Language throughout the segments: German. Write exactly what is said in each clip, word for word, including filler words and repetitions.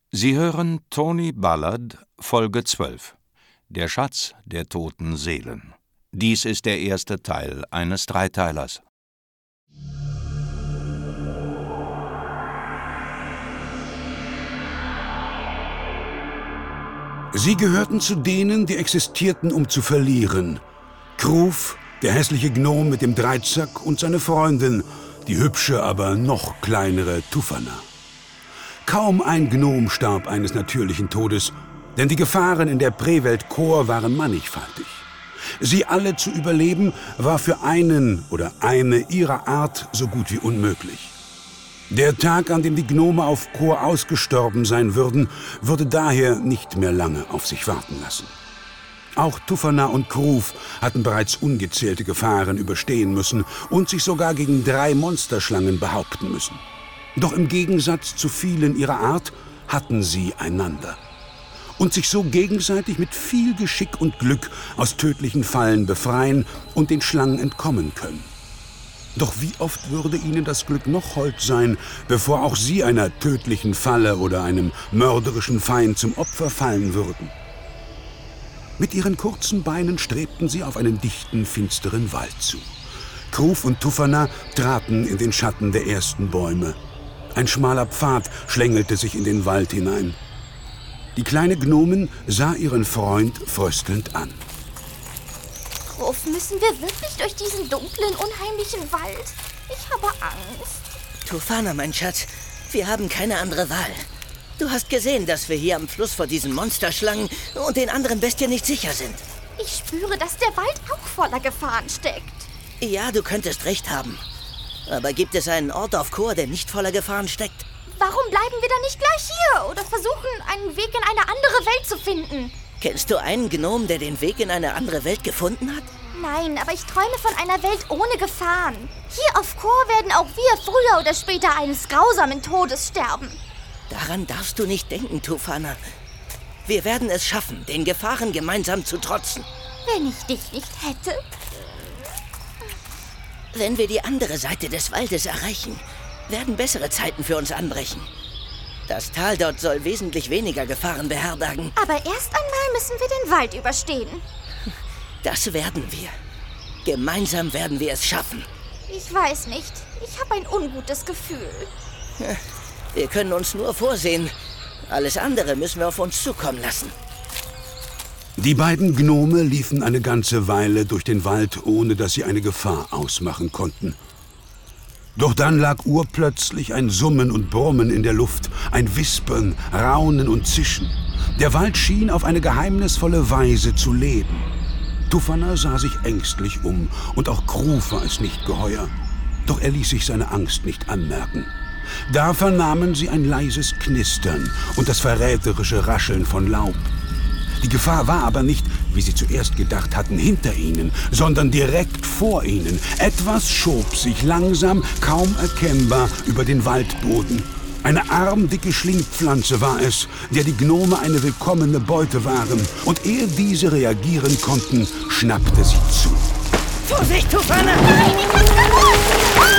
Sie hören Tony Ballard, Folge zwölf. Der Schatz der toten Seelen. Dies ist der erste Teil eines Dreiteilers. Sie gehörten zu denen, die existierten, um zu verlieren. Kruf, der hässliche Gnom mit dem Dreizack, und seine Freundin, die hübsche, aber noch kleinere Tufana. Kaum ein Gnom starb eines natürlichen Todes, denn die Gefahren in der Prewelt Kor waren mannigfaltig. Sie alle zu überleben, war für einen oder eine ihrer Art so gut wie unmöglich. Der Tag, an dem die Gnome auf Kor ausgestorben sein würden, würde daher nicht mehr lange auf sich warten lassen. Auch Tufana und Kruf hatten bereits ungezählte Gefahren überstehen müssen und sich sogar gegen drei Monsterschlangen behaupten müssen. Doch im Gegensatz zu vielen ihrer Art hatten sie einander und sich so gegenseitig mit viel Geschick und Glück aus tödlichen Fallen befreien und den Schlangen entkommen können. Doch wie oft würde ihnen das Glück noch hold sein, bevor auch sie einer tödlichen Falle oder einem mörderischen Feind zum Opfer fallen würden? Mit ihren kurzen Beinen strebten sie auf einen dichten, finsteren Wald zu. Kruf und Tufana traten in den Schatten der ersten Bäume. Ein schmaler Pfad schlängelte sich in den Wald hinein. Die kleine Gnomin sah ihren Freund fröstelnd an. Kruf, müssen wir wirklich durch diesen dunklen, unheimlichen Wald? Ich habe Angst. Tufana, mein Schatz, wir haben keine andere Wahl. Du hast gesehen, dass wir hier am Fluss vor diesen Monsterschlangen und den anderen Bestien nicht sicher sind. Ich spüre, dass der Wald auch voller Gefahren steckt. Ja, du könntest recht haben. Aber gibt es einen Ort auf Kor, der nicht voller Gefahren steckt? Warum bleiben wir dann nicht gleich hier oder versuchen, einen Weg in eine andere Welt zu finden? Kennst du einen Gnom, der den Weg in eine andere Welt gefunden hat? Nein, aber ich träume von einer Welt ohne Gefahren. Hier auf Kor werden auch wir früher oder später eines grausamen Todes sterben. Daran darfst du nicht denken, Tufana. Wir werden es schaffen, den Gefahren gemeinsam zu trotzen. Wenn ich dich nicht hätte? Wenn wir die andere Seite des Waldes erreichen, werden bessere Zeiten für uns anbrechen. Das Tal dort soll wesentlich weniger Gefahren beherbergen. Aber erst einmal müssen wir den Wald überstehen. Das werden wir. Gemeinsam werden wir es schaffen. Ich weiß nicht. Ich habe ein ungutes Gefühl. Wir können uns nur vorsehen. Alles andere müssen wir auf uns zukommen lassen. Die beiden Gnome liefen eine ganze Weile durch den Wald, ohne dass sie eine Gefahr ausmachen konnten. Doch dann lag urplötzlich ein Summen und Brummen in der Luft, ein Wispern, Raunen und Zischen. Der Wald schien auf eine geheimnisvolle Weise zu leben. Tufana sah sich ängstlich um, und auch Kruf war es nicht geheuer. Doch er ließ sich seine Angst nicht anmerken. Da vernahmen sie ein leises Knistern und das verräterische Rascheln von Laub. Die Gefahr war aber nicht, wie sie zuerst gedacht hatten, hinter ihnen, sondern direkt vor ihnen. Etwas schob sich langsam, kaum erkennbar, über den Waldboden. Eine armdicke Schlingpflanze war es, der die Gnome eine willkommene Beute waren. Und ehe diese reagieren konnten, schnappte sie zu. Vorsicht, Tufana! Nein, ich hab's gewusst!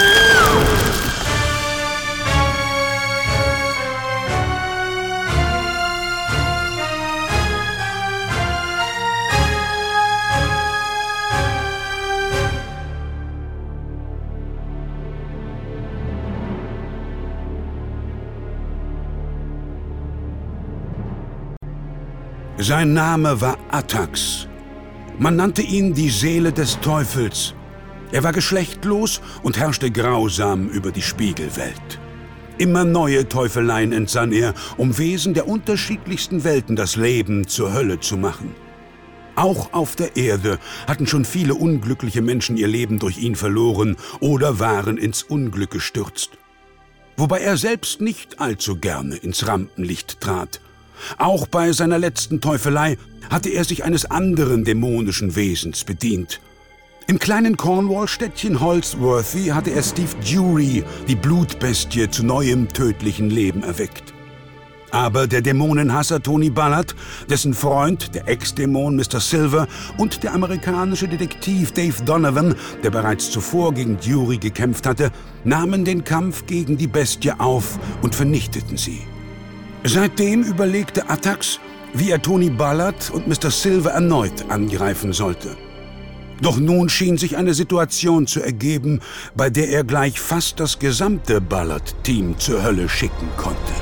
Sein Name war Atax. Man nannte ihn die Seele des Teufels. Er war geschlechtlos und herrschte grausam über die Spiegelwelt. Immer neue Teufeleien entsann er, um Wesen der unterschiedlichsten Welten das Leben zur Hölle zu machen. Auch auf der Erde hatten schon viele unglückliche Menschen ihr Leben durch ihn verloren oder waren ins Unglück gestürzt. Wobei er selbst nicht allzu gerne ins Rampenlicht trat. Auch bei seiner letzten Teufelei hatte er sich eines anderen dämonischen Wesens bedient. Im kleinen Cornwall-Städtchen Holsworthy hatte er Steve Dury, die Blutbestie, zu neuem tödlichen Leben erweckt. Aber der Dämonenhasser Tony Ballard, dessen Freund, der Ex-Dämon Mister Silver und der amerikanische Detektiv Dave Donovan, der bereits zuvor gegen Dury gekämpft hatte, nahmen den Kampf gegen die Bestie auf und vernichteten sie. Seitdem überlegte Attucks, wie er Tony Ballard und Mister Silver erneut angreifen sollte. Doch nun schien sich eine Situation zu ergeben, bei der er gleich fast das gesamte Ballard-Team zur Hölle schicken konnte.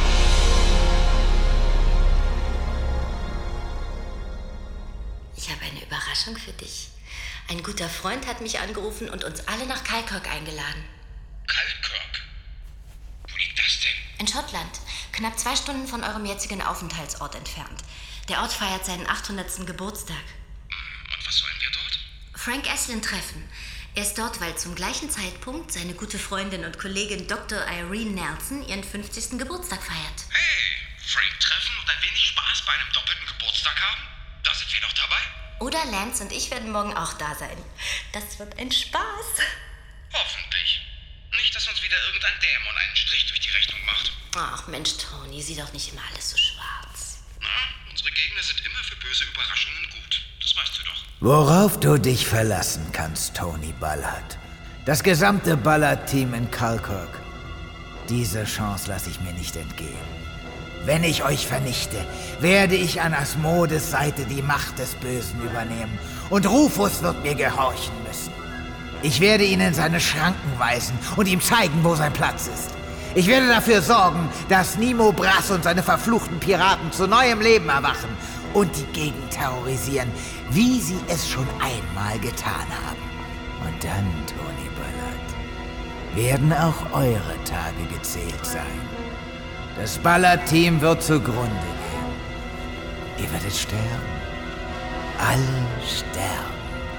Ich habe eine Überraschung für dich. Ein guter Freund hat mich angerufen und uns alle nach Falkirk eingeladen. Falkirk? Wo liegt das denn? In Schottland, knapp zwei Stunden von eurem jetzigen Aufenthaltsort entfernt. Der Ort feiert seinen achthundertsten Geburtstag. Und was sollen wir dort? Frank Aslan treffen. Er ist dort, weil zum gleichen Zeitpunkt seine gute Freundin und Kollegin Doktor Irene Nelson ihren fünfzigsten Geburtstag feiert. Hey, Frank treffen und ein wenig Spaß bei einem doppelten Geburtstag haben? Da sind wir doch dabei. Oder Lance und ich werden morgen auch da sein. Das wird ein Spaß. Hoffentlich. Nicht, dass uns wieder irgendein Dämon einen Strich durch die Rechnung macht. Ach Mensch, Tony, sieh doch nicht immer alles so schwarz. Na, unsere Gegner sind immer für böse Überraschungen gut. Das weißt du doch. Worauf du dich verlassen kannst, Tony Ballard. Das gesamte Ballard-Team in Falkirk. Diese Chance lasse ich mir nicht entgehen. Wenn ich euch vernichte, werde ich an Asmodes Seite die Macht des Bösen übernehmen. Und Rufus wird mir gehorchen müssen. Ich werde ihn in seine Schranken weisen und ihm zeigen, wo sein Platz ist. Ich werde dafür sorgen, dass Nemo Brass und seine verfluchten Piraten zu neuem Leben erwachen und die Gegend terrorisieren, wie sie es schon einmal getan haben. Und dann, Tony Ballard, werden auch eure Tage gezählt sein. Das Ballard-Team wird zugrunde gehen. Ihr werdet sterben. Alle sterben.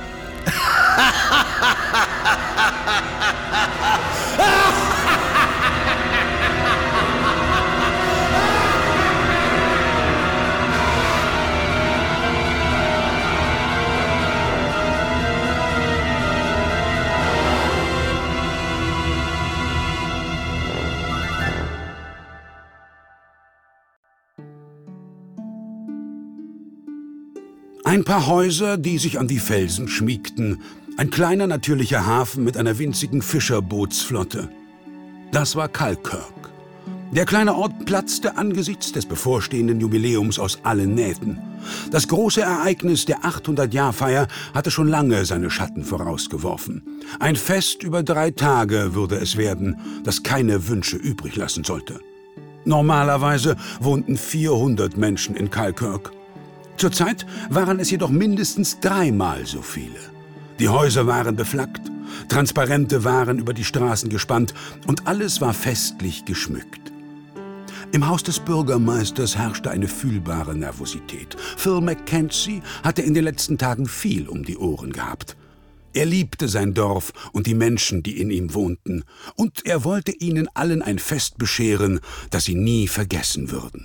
Ein paar Häuser, die sich an die Felsen schmiegten. Ein kleiner natürlicher Hafen mit einer winzigen Fischerbootsflotte. Das war Falkirk. Der kleine Ort platzte angesichts des bevorstehenden Jubiläums aus allen Nähten. Das große Ereignis der achthundert-Jahr-Feier hatte schon lange seine Schatten vorausgeworfen. Ein Fest über drei Tage würde es werden, das keine Wünsche übrig lassen sollte. Normalerweise wohnten vierhundert Menschen in Falkirk. Zurzeit waren es jedoch mindestens dreimal so viele. Die Häuser waren beflaggt, Transparente waren über die Straßen gespannt und alles war festlich geschmückt. Im Haus des Bürgermeisters herrschte eine fühlbare Nervosität. Phil Mackenzie hatte in den letzten Tagen viel um die Ohren gehabt. Er liebte sein Dorf und die Menschen, die in ihm wohnten, und er wollte ihnen allen ein Fest bescheren, das sie nie vergessen würden.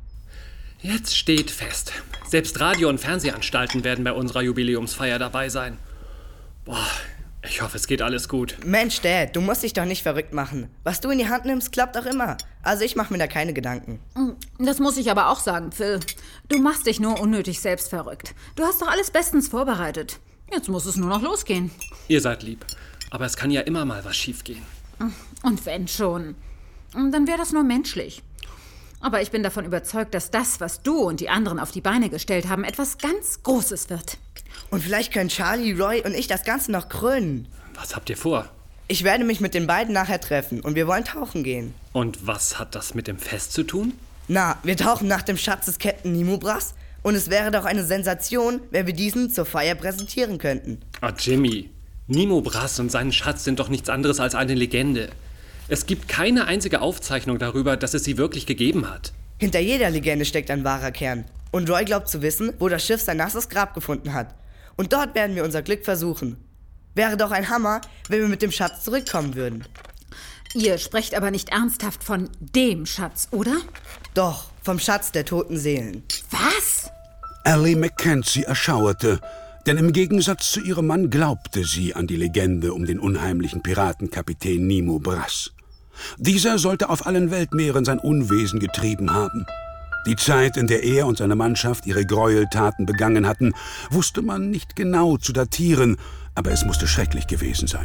Jetzt steht fest, selbst Radio- und Fernsehanstalten werden bei unserer Jubiläumsfeier dabei sein. Boah, ich hoffe, es geht alles gut. Mensch, Dad, du musst dich doch nicht verrückt machen. Was du in die Hand nimmst, klappt auch immer. Also ich mache mir da keine Gedanken. Das muss ich aber auch sagen, Phil. Du machst dich nur unnötig selbst verrückt. Du hast doch alles bestens vorbereitet. Jetzt muss es nur noch losgehen. Ihr seid lieb, aber es kann ja immer mal was schiefgehen. Und wenn schon, dann wäre das nur menschlich. Aber ich bin davon überzeugt, dass das, was du und die anderen auf die Beine gestellt haben, etwas ganz Großes wird. Und vielleicht können Charlie, Roy und ich das Ganze noch krönen. Was habt ihr vor? Ich werde mich mit den beiden nachher treffen und wir wollen tauchen gehen. Und was hat das mit dem Fest zu tun? Na, wir tauchen nach dem Schatz des Captain Nemo Brass und es wäre doch eine Sensation, wenn wir diesen zur Feier präsentieren könnten. Ah, Jimmy, Nemo Brass und sein Schatz sind doch nichts anderes als eine Legende. Es gibt keine einzige Aufzeichnung darüber, dass es sie wirklich gegeben hat. Hinter jeder Legende steckt ein wahrer Kern. Und Roy glaubt zu wissen, wo das Schiff sein nasses Grab gefunden hat. Und dort werden wir unser Glück versuchen. Wäre doch ein Hammer, wenn wir mit dem Schatz zurückkommen würden. Ihr sprecht aber nicht ernsthaft von dem Schatz, oder? Doch, vom Schatz der toten Seelen. Was? Ellie Mackenzie erschauerte, denn im Gegensatz zu ihrem Mann glaubte sie an die Legende um den unheimlichen Piratenkapitän Nemo Brass. Dieser sollte auf allen Weltmeeren sein Unwesen getrieben haben. Die Zeit, in der er und seine Mannschaft ihre Gräueltaten begangen hatten, wusste man nicht genau zu datieren, aber es musste schrecklich gewesen sein.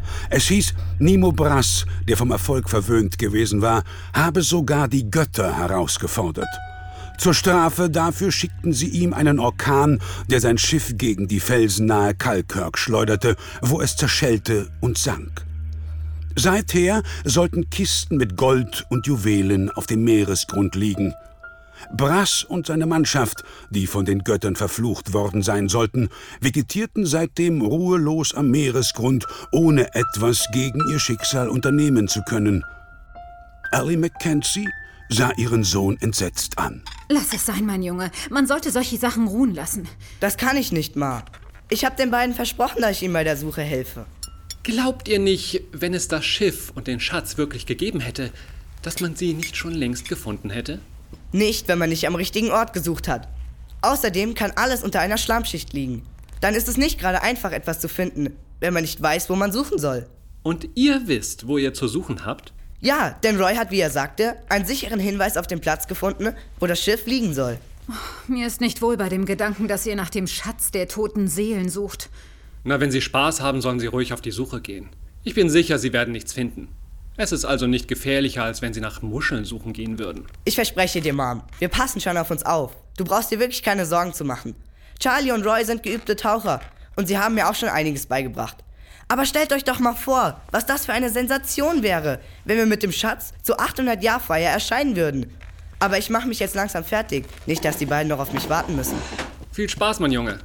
Es hieß, Nimo Brass, der vom Erfolg verwöhnt gewesen war, habe sogar die Götter herausgefordert. Zur Strafe dafür schickten sie ihm einen Orkan, der sein Schiff gegen die felsennahe Kalkirk schleuderte, wo es zerschellte und sank. Seither sollten Kisten mit Gold und Juwelen auf dem Meeresgrund liegen. Brass und seine Mannschaft, die von den Göttern verflucht worden sein sollten, vegetierten seitdem ruhelos am Meeresgrund, ohne etwas gegen ihr Schicksal unternehmen zu können. Ellie Mackenzie sah ihren Sohn entsetzt an. Lass es sein, mein Junge. Man sollte solche Sachen ruhen lassen. Das kann ich nicht, Ma. Ich habe den beiden versprochen, dass ich ihnen bei der Suche helfe. Glaubt ihr nicht, wenn es das Schiff und den Schatz wirklich gegeben hätte, dass man sie nicht schon längst gefunden hätte? Nicht, wenn man nicht am richtigen Ort gesucht hat. Außerdem kann alles unter einer Schlammschicht liegen. Dann ist es nicht gerade einfach, etwas zu finden, wenn man nicht weiß, wo man suchen soll. Und ihr wisst, wo ihr zu suchen habt? Ja, denn Roy hat, wie er sagte, einen sicheren Hinweis auf den Platz gefunden, wo das Schiff liegen soll. Oh, mir ist nicht wohl bei dem Gedanken, dass ihr nach dem Schatz der toten Seelen sucht. Na, wenn Sie Spaß haben, sollen Sie ruhig auf die Suche gehen. Ich bin sicher, Sie werden nichts finden. Es ist also nicht gefährlicher, als wenn Sie nach Muscheln suchen gehen würden. Ich verspreche dir, Mom, wir passen schon auf uns auf. Du brauchst dir wirklich keine Sorgen zu machen. Charlie und Roy sind geübte Taucher und sie haben mir auch schon einiges beigebracht. Aber stellt euch doch mal vor, was das für eine Sensation wäre, wenn wir mit dem Schatz zur achthundert-Jahr-Feier erscheinen würden. Aber ich mache mich jetzt langsam fertig, nicht, dass die beiden noch auf mich warten müssen. Viel Spaß, mein Junge.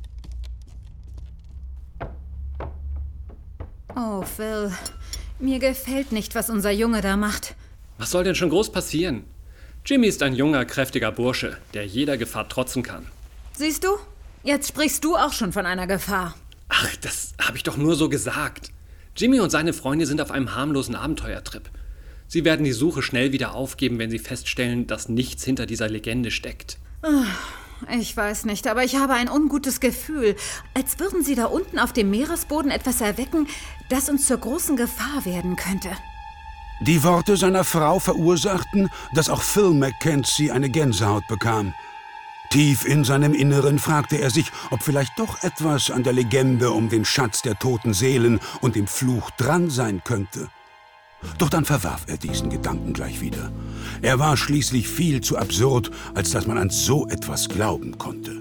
Oh, Phil, mir gefällt nicht, was unser Junge da macht. Was soll denn schon groß passieren? Jimmy ist ein junger, kräftiger Bursche, der jeder Gefahr trotzen kann. Siehst du? Jetzt sprichst du auch schon von einer Gefahr. Ach, das habe ich doch nur so gesagt. Jimmy und seine Freunde sind auf einem harmlosen Abenteuertrip. Sie werden die Suche schnell wieder aufgeben, wenn sie feststellen, dass nichts hinter dieser Legende steckt. Ich weiß nicht, aber ich habe ein ungutes Gefühl, als würden sie da unten auf dem Meeresboden etwas erwecken, das uns zur großen Gefahr werden könnte. Die Worte seiner Frau verursachten, dass auch Phil Mackenzie eine Gänsehaut bekam. Tief in seinem Inneren fragte er sich, ob vielleicht doch etwas an der Legende um den Schatz der toten Seelen und dem Fluch dran sein könnte. Doch dann verwarf er diesen Gedanken gleich wieder. Er war schließlich viel zu absurd, als dass man an so etwas glauben konnte.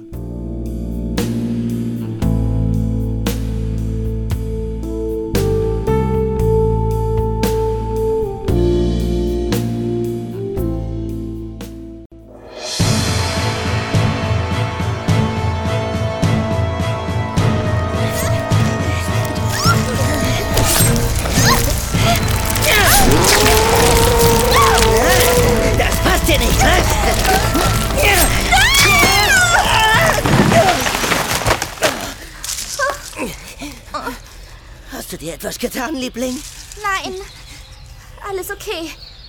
Hast du dir etwas getan, Liebling? Nein, alles okay.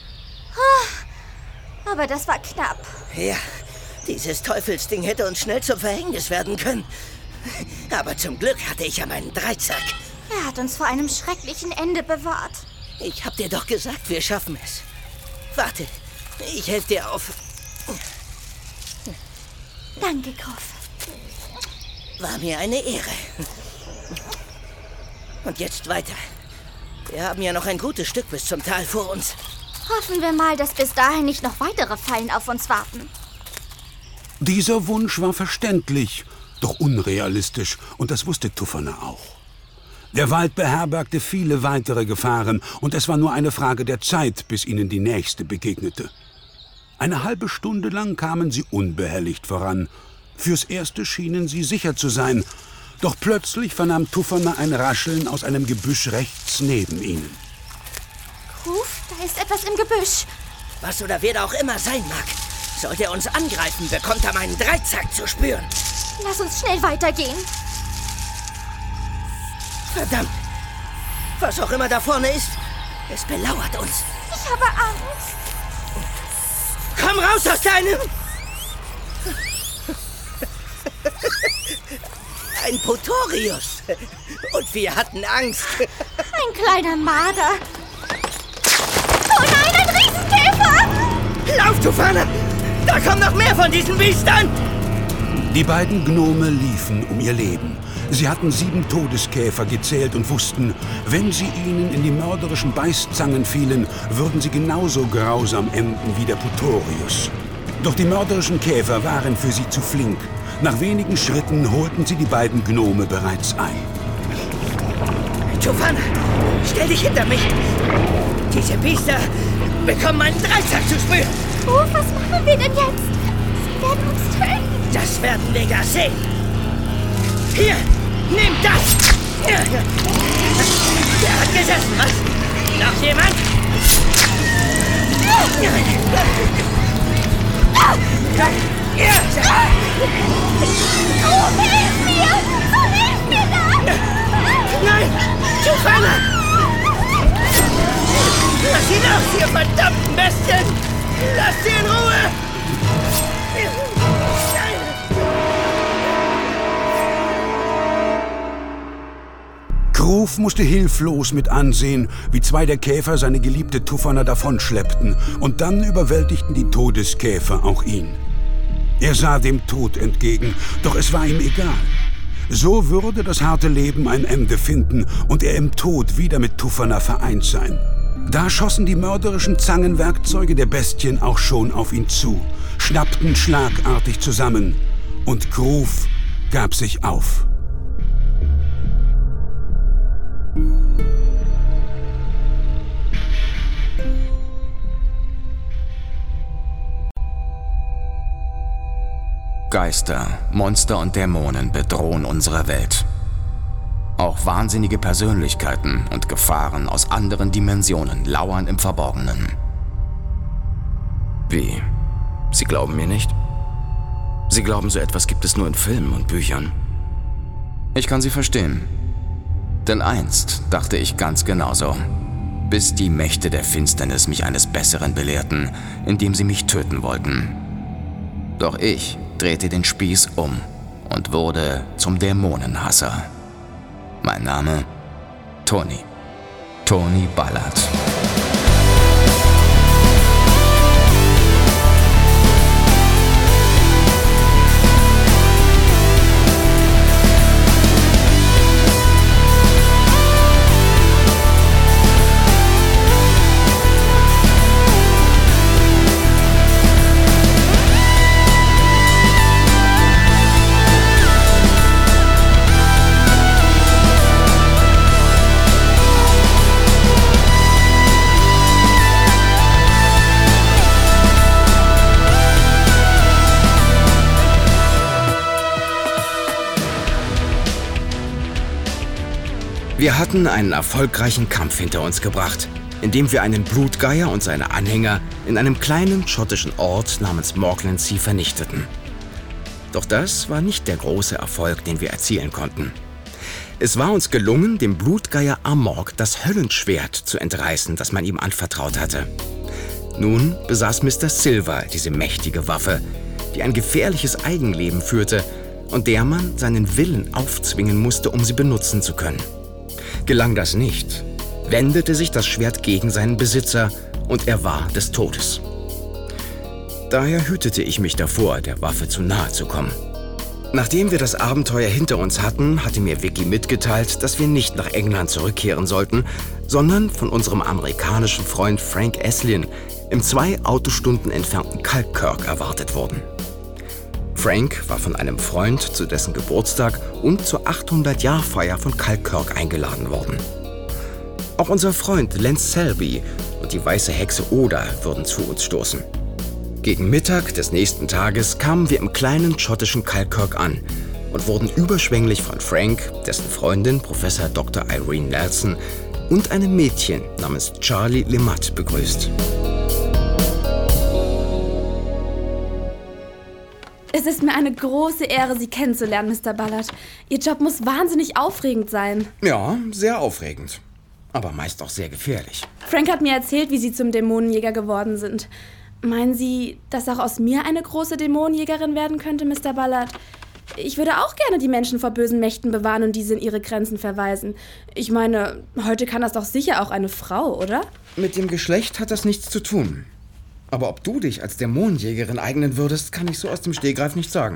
Aber das war knapp. Ja, dieses Teufelsding hätte uns schnell zum Verhängnis werden können. Aber zum Glück hatte ich ja meinen Dreizack. Er hat uns vor einem schrecklichen Ende bewahrt. Ich hab dir doch gesagt, wir schaffen es. Warte, ich helfe dir auf. Danke, Koff. War mir eine Ehre. Und jetzt weiter. Wir haben ja noch ein gutes Stück bis zum Tal vor uns. Hoffen wir mal, dass bis dahin nicht noch weitere Fallen auf uns warten. Dieser Wunsch war verständlich, doch unrealistisch, und das wusste Tufana auch. Der Wald beherbergte viele weitere Gefahren, und es war nur eine Frage der Zeit, bis ihnen die nächste begegnete. Eine halbe Stunde lang kamen sie unbehelligt voran. Fürs Erste schienen sie sicher zu sein, doch plötzlich vernahm Tufana ein Rascheln aus einem Gebüsch rechts neben ihnen. Ruf, da ist etwas im Gebüsch. Was oder wer da auch immer sein mag, sollte er uns angreifen, bekommt er meinen Dreizack zu spüren. Lass uns schnell weitergehen. Verdammt! Was auch immer da vorne ist, es belauert uns. Ich habe Angst. Komm raus aus deinem... Ein Potorius. Und wir hatten Angst. Ein kleiner Marder. Oh nein, ein Riesenkäfer! Lauf, Tufana! Da kommen noch mehr von diesen Biestern! Die beiden Gnome liefen um ihr Leben. Sie hatten sieben Todeskäfer gezählt und wussten, wenn sie ihnen in die mörderischen Beißzangen fielen, würden sie genauso grausam enden wie der Putorius. Doch die mörderischen Käfer waren für sie zu flink. Nach wenigen Schritten holten sie die beiden Gnome bereits ein. Tufana, stell dich hinter mich! Diese Biester bekommen einen Dreizack zu spüren! Oh, was machen wir denn jetzt? Sie werden uns töten! Das werden wir ja sehen! Hier, nimm das! Der hat gesessen, was? Noch jemand? Oh, hilf mir! Oh, hilf mir da! Nein! Tufana! Lass ihn aus, ihr verdammten Bestien! Lass sie in Ruhe! Kruf musste hilflos mit ansehen, wie zwei der Käfer seine geliebte Tufana davonschleppten, und dann überwältigten die Todeskäfer auch ihn. Er sah dem Tod entgegen, doch es war ihm egal. So würde das harte Leben ein Ende finden und er im Tod wieder mit Tufana vereint sein. Da schossen die mörderischen Zangenwerkzeuge der Bestien auch schon auf ihn zu, schnappten schlagartig zusammen, und Kruf gab sich auf. Geister, Monster und Dämonen bedrohen unsere Welt. Auch wahnsinnige Persönlichkeiten und Gefahren aus anderen Dimensionen lauern im Verborgenen. Wie? Sie glauben mir nicht? Sie glauben, so etwas gibt es nur in Filmen und Büchern? Ich kann Sie verstehen. Denn einst dachte ich ganz genauso. Bis die Mächte der Finsternis mich eines Besseren belehrten, indem sie mich töten wollten. Doch ich drehte den Spieß um und wurde zum Dämonenhasser. Mein Name? Tony. Tony Ballard. Wir hatten einen erfolgreichen Kampf hinter uns gebracht, in dem wir einen Blutgeier und seine Anhänger in einem kleinen schottischen Ort namens Morglandsea vernichteten. Doch das war nicht der große Erfolg, den wir erzielen konnten. Es war uns gelungen, dem Blutgeier Amorg das Höllenschwert zu entreißen, das man ihm anvertraut hatte. Nun besaß Mister Silver diese mächtige Waffe, die ein gefährliches Eigenleben führte und der man seinen Willen aufzwingen musste, um sie benutzen zu können. Gelang das nicht, wendete sich das Schwert gegen seinen Besitzer und er war des Todes. Daher hütete ich mich davor, der Waffe zu nahe zu kommen. Nachdem wir das Abenteuer hinter uns hatten, hatte mir Vicky mitgeteilt, dass wir nicht nach England zurückkehren sollten, sondern von unserem amerikanischen Freund Frank Esslin im zwei Autostunden entfernten Falkirk erwartet wurden. Frank war von einem Freund zu dessen Geburtstag und zur achthundert-Jahr-Feier von Falkirk eingeladen worden. Auch unser Freund Lance Selby und die weiße Hexe Oda würden zu uns stoßen. Gegen Mittag des nächsten Tages kamen wir im kleinen schottischen Falkirk an und wurden überschwänglich von Frank, dessen Freundin Professor Doktor Irene Nelson und einem Mädchen namens Charlie Lemaitre begrüßt. Es ist mir eine große Ehre, Sie kennenzulernen, Mister Ballard. Ihr Job muss wahnsinnig aufregend sein. Ja, sehr aufregend. Aber meist auch sehr gefährlich. Frank hat mir erzählt, wie Sie zum Dämonenjäger geworden sind. Meinen Sie, dass auch aus mir eine große Dämonenjägerin werden könnte, Mister Ballard? Ich würde auch gerne die Menschen vor bösen Mächten bewahren und diese in ihre Grenzen verweisen. Ich meine, heute kann das doch sicher auch eine Frau, oder? Mit dem Geschlecht hat das nichts zu tun. Aber ob du dich als Dämonenjägerin eignen würdest, kann ich so aus dem Stegreif nicht sagen.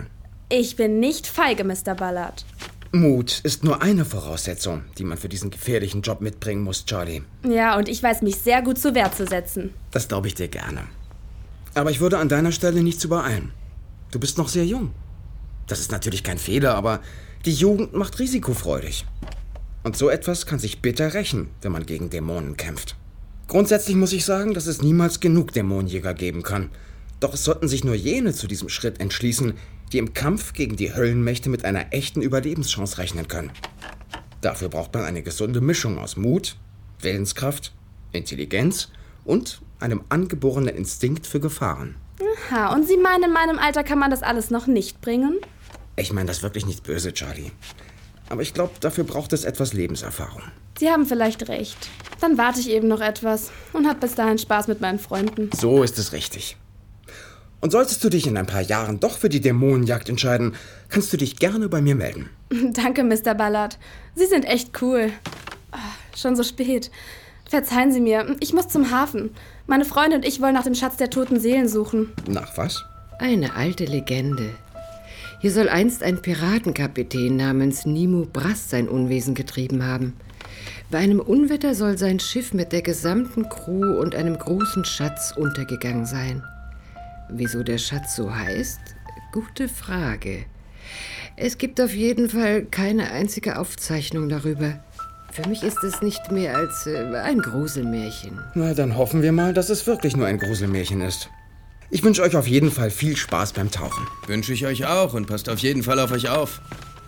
Ich bin nicht feige, Mister Ballard. Mut ist nur eine Voraussetzung, die man für diesen gefährlichen Job mitbringen muss, Charlie. Ja, und ich weiß mich sehr gut zur Wehr zu setzen. Das glaube ich dir gerne. Aber ich würde an deiner Stelle nichts übereilen. Du bist noch sehr jung. Das ist natürlich kein Fehler, aber die Jugend macht risikofreudig. Und so etwas kann sich bitter rächen, wenn man gegen Dämonen kämpft. Grundsätzlich muss ich sagen, dass es niemals genug Dämonenjäger geben kann. Doch es sollten sich nur jene zu diesem Schritt entschließen, die im Kampf gegen die Höllenmächte mit einer echten Überlebenschance rechnen können. Dafür braucht man eine gesunde Mischung aus Mut, Willenskraft, Intelligenz und einem angeborenen Instinkt für Gefahren. Aha, und Sie meinen, in meinem Alter kann man das alles noch nicht bringen? Ich meine das wirklich nicht böse, Charlie. Aber ich glaube, dafür braucht es etwas Lebenserfahrung. Sie haben vielleicht recht. Dann warte ich eben noch etwas und hab bis dahin Spaß mit meinen Freunden. So ist es richtig. Und solltest du dich in ein paar Jahren doch für die Dämonenjagd entscheiden, kannst du dich gerne bei mir melden. Danke, Mister Ballard. Sie sind echt cool. Oh, schon so spät. Verzeihen Sie mir, ich muss zum Hafen. Meine Freunde und ich wollen nach dem Schatz der toten Seelen suchen. Nach was? Eine alte Legende. Hier soll einst ein Piratenkapitän namens Nimo Brass sein Unwesen getrieben haben. Bei einem Unwetter soll sein Schiff mit der gesamten Crew und einem großen Schatz untergegangen sein. Wieso der Schatz so heißt? Gute Frage. Es gibt auf jeden Fall keine einzige Aufzeichnung darüber. Für mich ist es nicht mehr als äh, ein Gruselmärchen. Na, dann hoffen wir mal, dass es wirklich nur ein Gruselmärchen ist. Ich wünsche euch auf jeden Fall viel Spaß beim Tauchen. Wünsche ich euch auch und passt auf jeden Fall auf euch auf.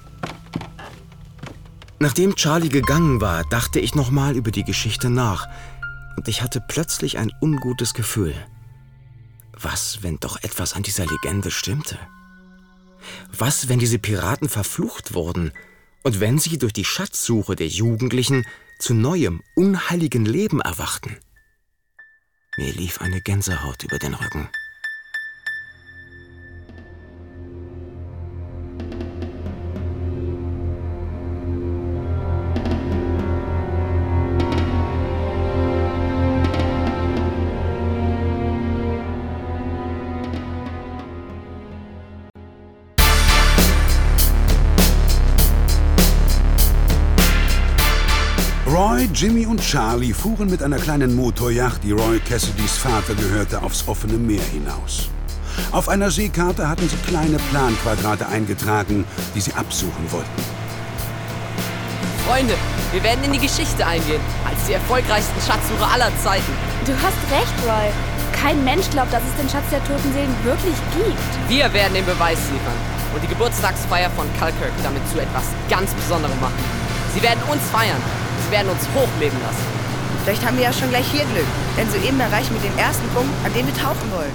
Nachdem Charlie gegangen war, dachte ich nochmal über die Geschichte nach. Und ich hatte plötzlich ein ungutes Gefühl. Was, wenn doch etwas an dieser Legende stimmte? Was, wenn diese Piraten verflucht wurden und wenn sie durch die Schatzsuche der Jugendlichen zu neuem, unheiligen Leben erwachten? Mir lief eine Gänsehaut über den Rücken. Roy, Jimmy und Charlie fuhren mit einer kleinen Motorjacht, die Roy Cassidys Vater gehörte, aufs offene Meer hinaus. Auf einer Seekarte hatten sie kleine Planquadrate eingetragen, die sie absuchen wollten. Freunde, wir werden in die Geschichte eingehen, als die erfolgreichsten Schatzsucher aller Zeiten. Du hast recht, Roy. Kein Mensch glaubt, dass es den Schatz der toten Seelen wirklich gibt. Wir werden den Beweis liefern und die Geburtstagsfeier von Kalkirk damit zu etwas ganz Besonderem machen. Sie werden uns feiern. Sie werden uns hochleben lassen. Vielleicht haben wir ja schon gleich hier Glück, denn soeben erreichen wir den ersten Punkt, an dem wir tauchen wollen.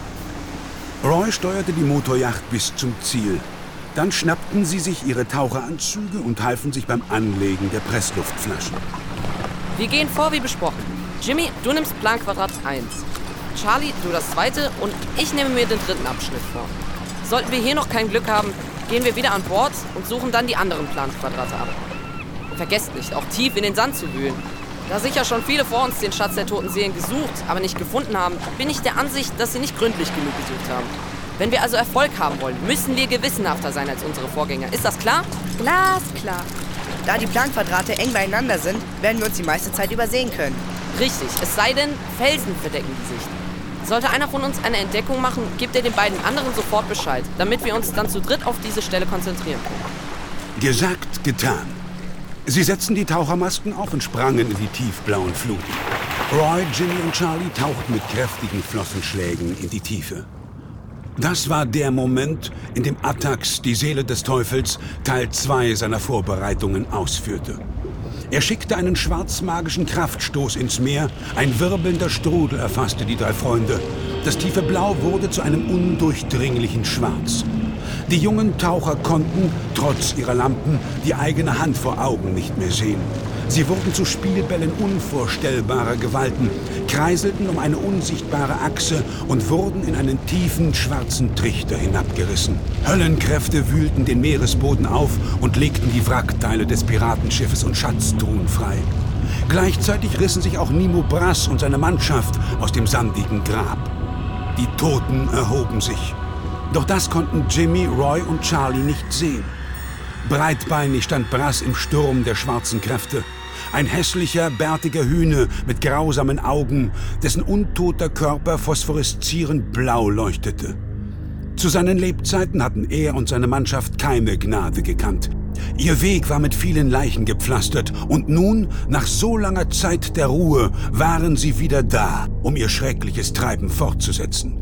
Roy steuerte die Motorjacht bis zum Ziel. Dann schnappten sie sich ihre Taucheranzüge und halfen sich beim Anlegen der Pressluftflaschen. Wir gehen vor wie besprochen. Jimmy, du nimmst Planquadrat eins. Charlie, du das zweite und ich nehme mir den dritten Abschnitt vor. Sollten wir hier noch kein Glück haben, gehen wir wieder an Bord und suchen dann die anderen Planquadrate ab. Vergesst nicht, auch tief in den Sand zu wühlen. Da sicher schon viele vor uns den Schatz der toten Seelen gesucht, aber nicht gefunden haben, bin ich der Ansicht, dass sie nicht gründlich genug gesucht haben. Wenn wir also Erfolg haben wollen, müssen wir gewissenhafter sein als unsere Vorgänger. Ist das klar? Glasklar. Da die Planquadrate eng beieinander sind, werden wir uns die meiste Zeit übersehen können. Richtig, es sei denn, Felsen verdecken die Sicht. Sollte einer von uns eine Entdeckung machen, gibt er den beiden anderen sofort Bescheid, damit wir uns dann zu dritt auf diese Stelle konzentrieren können. Gesagt, getan. Sie setzten die Tauchermasken auf und sprangen in die tiefblauen Fluten. Roy, Jimmy und Charlie tauchten mit kräftigen Flossenschlägen in die Tiefe. Das war der Moment, in dem Atax, die Seele des Teufels, Teil zwei seiner Vorbereitungen ausführte. Er schickte einen schwarzmagischen Kraftstoß ins Meer, ein wirbelnder Strudel erfasste die drei Freunde. Das tiefe Blau wurde zu einem undurchdringlichen Schwarz. Die jungen Taucher konnten, trotz ihrer Lampen, die eigene Hand vor Augen nicht mehr sehen. Sie wurden zu Spielbällen unvorstellbarer Gewalten, kreiselten um eine unsichtbare Achse und wurden in einen tiefen, schwarzen Trichter hinabgerissen. Höllenkräfte wühlten den Meeresboden auf und legten die Wrackteile des Piratenschiffes und Schatztruhen frei. Gleichzeitig rissen sich auch Nimo Brass und seine Mannschaft aus dem sandigen Grab. Die Toten erhoben sich. Doch das konnten Jimmy, Roy und Charlie nicht sehen. Breitbeinig stand Brass im Sturm der schwarzen Kräfte. Ein hässlicher, bärtiger Hühne mit grausamen Augen, dessen untoter Körper phosphoreszierend blau leuchtete. Zu seinen Lebzeiten hatten er und seine Mannschaft keine Gnade gekannt. Ihr Weg war mit vielen Leichen gepflastert und nun, nach so langer Zeit der Ruhe, waren sie wieder da, um ihr schreckliches Treiben fortzusetzen.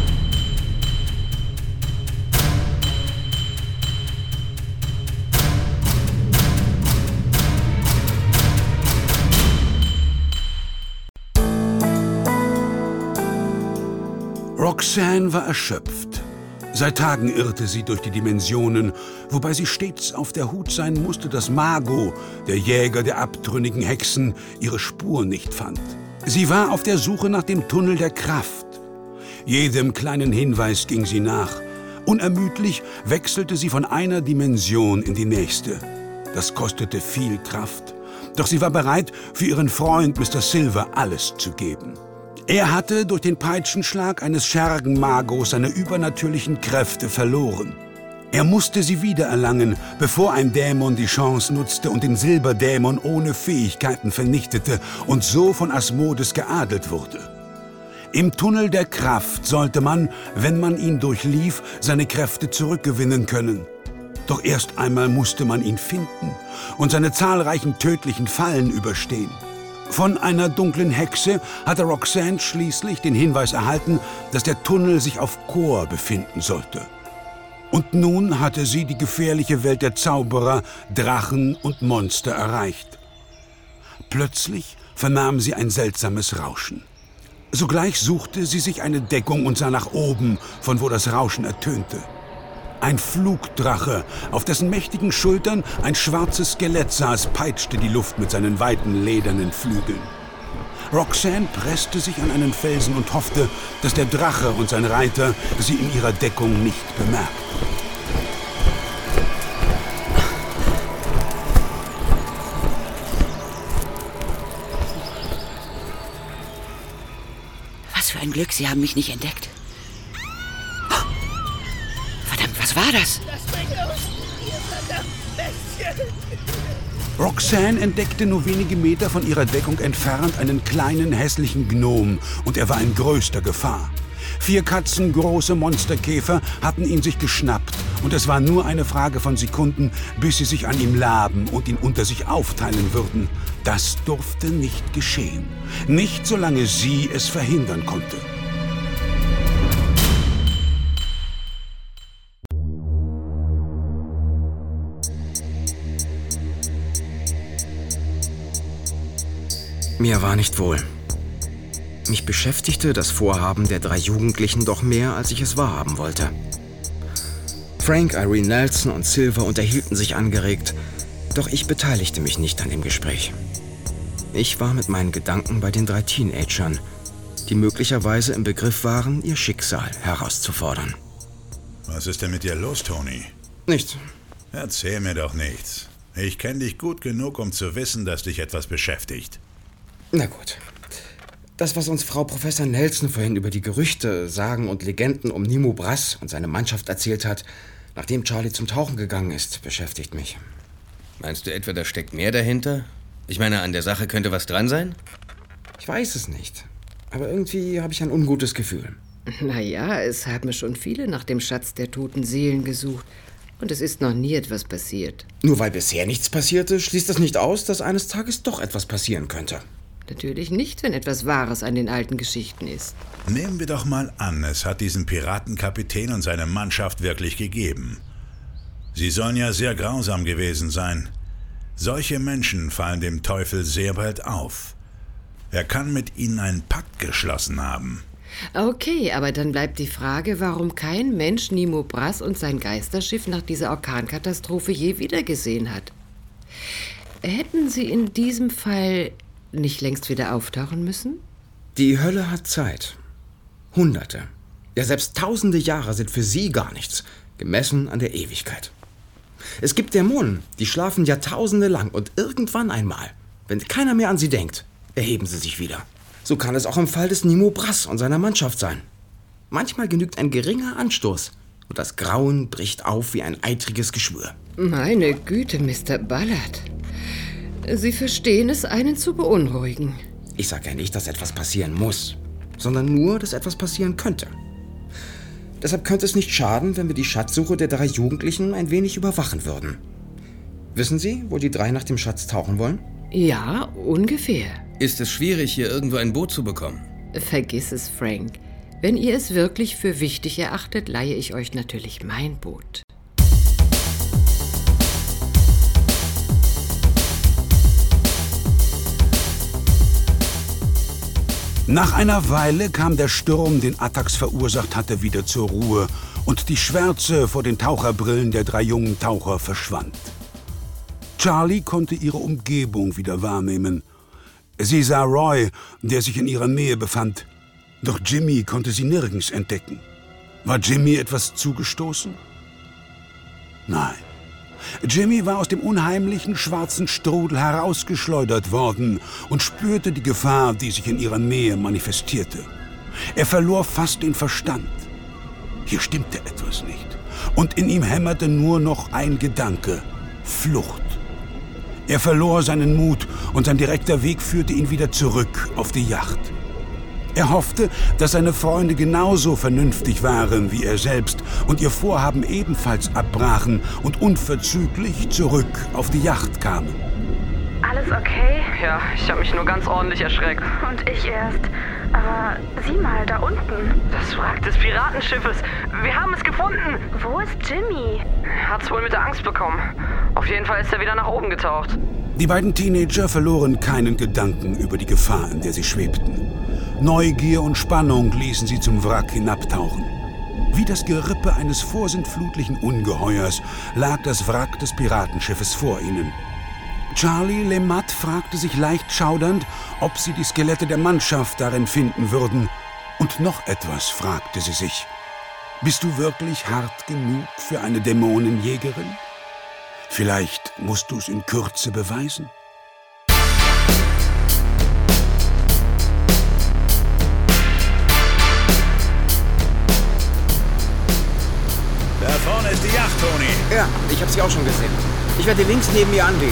Roxanne war erschöpft. Seit Tagen irrte sie durch die Dimensionen, wobei sie stets auf der Hut sein musste, dass Mago, der Jäger der abtrünnigen Hexen, ihre Spur nicht fand. Sie war auf der Suche nach dem Tunnel der Kraft. Jedem kleinen Hinweis ging sie nach. Unermüdlich wechselte sie von einer Dimension in die nächste. Das kostete viel Kraft. Doch sie war bereit, für ihren Freund Mister Silver alles zu geben. Er hatte durch den Peitschenschlag eines Schergen-Magos seine übernatürlichen Kräfte verloren. Er musste sie wiedererlangen, bevor ein Dämon die Chance nutzte und den Silberdämon ohne Fähigkeiten vernichtete und so von Asmodes geadelt wurde. Im Tunnel der Kraft sollte man, wenn man ihn durchlief, seine Kräfte zurückgewinnen können. Doch erst einmal musste man ihn finden und seine zahlreichen tödlichen Fallen überstehen. Von einer dunklen Hexe hatte Roxanne schließlich den Hinweis erhalten, dass der Tunnel sich auf Kor befinden sollte. Und nun hatte sie die gefährliche Welt der Zauberer, Drachen und Monster erreicht. Plötzlich vernahm sie ein seltsames Rauschen. Sogleich suchte sie sich eine Deckung und sah nach oben, von wo das Rauschen ertönte. Ein Flugdrache, auf dessen mächtigen Schultern ein schwarzes Skelett saß, peitschte die Luft mit seinen weiten, ledernen Flügeln. Roxanne presste sich an einen Felsen und hoffte, dass der Drache und sein Reiter sie in ihrer Deckung nicht bemerkten. Was für ein Glück, Sie haben mich nicht entdeckt. Was war das? Roxanne entdeckte nur wenige Meter von ihrer Deckung entfernt einen kleinen, hässlichen Gnom und er war in größter Gefahr. Vier katzengroße Monsterkäfer hatten ihn sich geschnappt und es war nur eine Frage von Sekunden, bis sie sich an ihm laben und ihn unter sich aufteilen würden. Das durfte nicht geschehen. Nicht solange sie es verhindern konnte. Mir war nicht wohl. Mich beschäftigte das Vorhaben der drei Jugendlichen doch mehr, als ich es wahrhaben wollte. Frank, Irene Nelson und Silver unterhielten sich angeregt, doch ich beteiligte mich nicht an dem Gespräch. Ich war mit meinen Gedanken bei den drei Teenagern, die möglicherweise im Begriff waren, ihr Schicksal herauszufordern. Was ist denn mit dir los, Tony? Nichts. Erzähl mir doch nichts. Ich kenne dich gut genug, um zu wissen, dass dich etwas beschäftigt. Na gut. Das, was uns Frau Professor Nelson vorhin über die Gerüchte, Sagen und Legenden um Nimo Brass und seine Mannschaft erzählt hat, nachdem Charlie zum Tauchen gegangen ist, beschäftigt mich. Meinst du etwa, da steckt mehr dahinter? Ich meine, an der Sache könnte was dran sein? Ich weiß es nicht. Aber irgendwie habe ich ein ungutes Gefühl. Naja, es haben schon viele nach dem Schatz der toten Seelen gesucht. Und es ist noch nie etwas passiert. Nur weil bisher nichts passierte, schließt das nicht aus, dass eines Tages doch etwas passieren könnte. Natürlich nicht, wenn etwas Wahres an den alten Geschichten ist. Nehmen wir doch mal an, es hat diesen Piratenkapitän und seine Mannschaft wirklich gegeben. Sie sollen ja sehr grausam gewesen sein. Solche Menschen fallen dem Teufel sehr bald auf. Er kann mit ihnen einen Pakt geschlossen haben. Okay, aber dann bleibt die Frage, warum kein Mensch Nimo Brass und sein Geisterschiff nach dieser Orkankatastrophe je wiedergesehen hat. Hätten sie in diesem Fall nicht längst wieder auftauchen müssen? Die Hölle hat Zeit. Hunderte, ja selbst tausende Jahre sind für sie gar nichts, gemessen an der Ewigkeit. Es gibt Dämonen, die schlafen Jahrtausende lang und irgendwann einmal, wenn keiner mehr an sie denkt, erheben sie sich wieder. So kann es auch im Fall des Nimo Brass und seiner Mannschaft sein. Manchmal genügt ein geringer Anstoß und das Grauen bricht auf wie ein eitriges Geschwür. Meine Güte, Mister Ballard. Sie verstehen es, einen zu beunruhigen. Ich sage ja nicht, dass etwas passieren muss, sondern nur, dass etwas passieren könnte. Deshalb könnte es nicht schaden, wenn wir die Schatzsuche der drei Jugendlichen ein wenig überwachen würden. Wissen Sie, wo die drei nach dem Schatz tauchen wollen? Ja, ungefähr. Ist es schwierig, hier irgendwo ein Boot zu bekommen? Vergiss es, Frank. Wenn ihr es wirklich für wichtig erachtet, leihe ich euch natürlich mein Boot. Nach einer Weile kam der Sturm, den Attax verursacht hatte, wieder zur Ruhe und die Schwärze vor den Taucherbrillen der drei jungen Taucher verschwand. Charlie konnte ihre Umgebung wieder wahrnehmen. Sie sah Roy, der sich in ihrer Nähe befand. Doch Jimmy konnte sie nirgends entdecken. War Jimmy etwas zugestoßen? Nein. Jimmy war aus dem unheimlichen schwarzen Strudel herausgeschleudert worden und spürte die Gefahr, die sich in ihrer Nähe manifestierte. Er verlor fast den Verstand. Hier stimmte etwas nicht. Und in ihm hämmerte nur noch ein Gedanke: Flucht. Er verlor seinen Mut und sein direkter Weg führte ihn wieder zurück auf die Yacht. Er hoffte, dass seine Freunde genauso vernünftig waren wie er selbst und ihr Vorhaben ebenfalls abbrachen und unverzüglich zurück auf die Yacht kamen. Alles okay? Ja, ich habe mich nur ganz ordentlich erschreckt. Und ich erst. Aber sieh mal, da unten. Das Wrack des Piratenschiffes. Wir haben es gefunden. Wo ist Jimmy? Hat's wohl mit der Angst bekommen. Auf jeden Fall ist er wieder nach oben getaucht. Die beiden Teenager verloren keinen Gedanken über die Gefahr, in der sie schwebten. Neugier und Spannung ließen sie zum Wrack hinabtauchen. Wie das Gerippe eines vorsintflutlichen Ungeheuers lag das Wrack des Piratenschiffes vor ihnen. Charlie LeMat fragte sich leicht schaudernd, ob sie die Skelette der Mannschaft darin finden würden. Und noch etwas fragte sie sich: Bist du wirklich hart genug für eine Dämonenjägerin? Vielleicht musst du es in Kürze beweisen. Da vorne ist die Yacht, Tony. Ja, ich habe sie auch schon gesehen. Ich werde links neben ihr anlegen.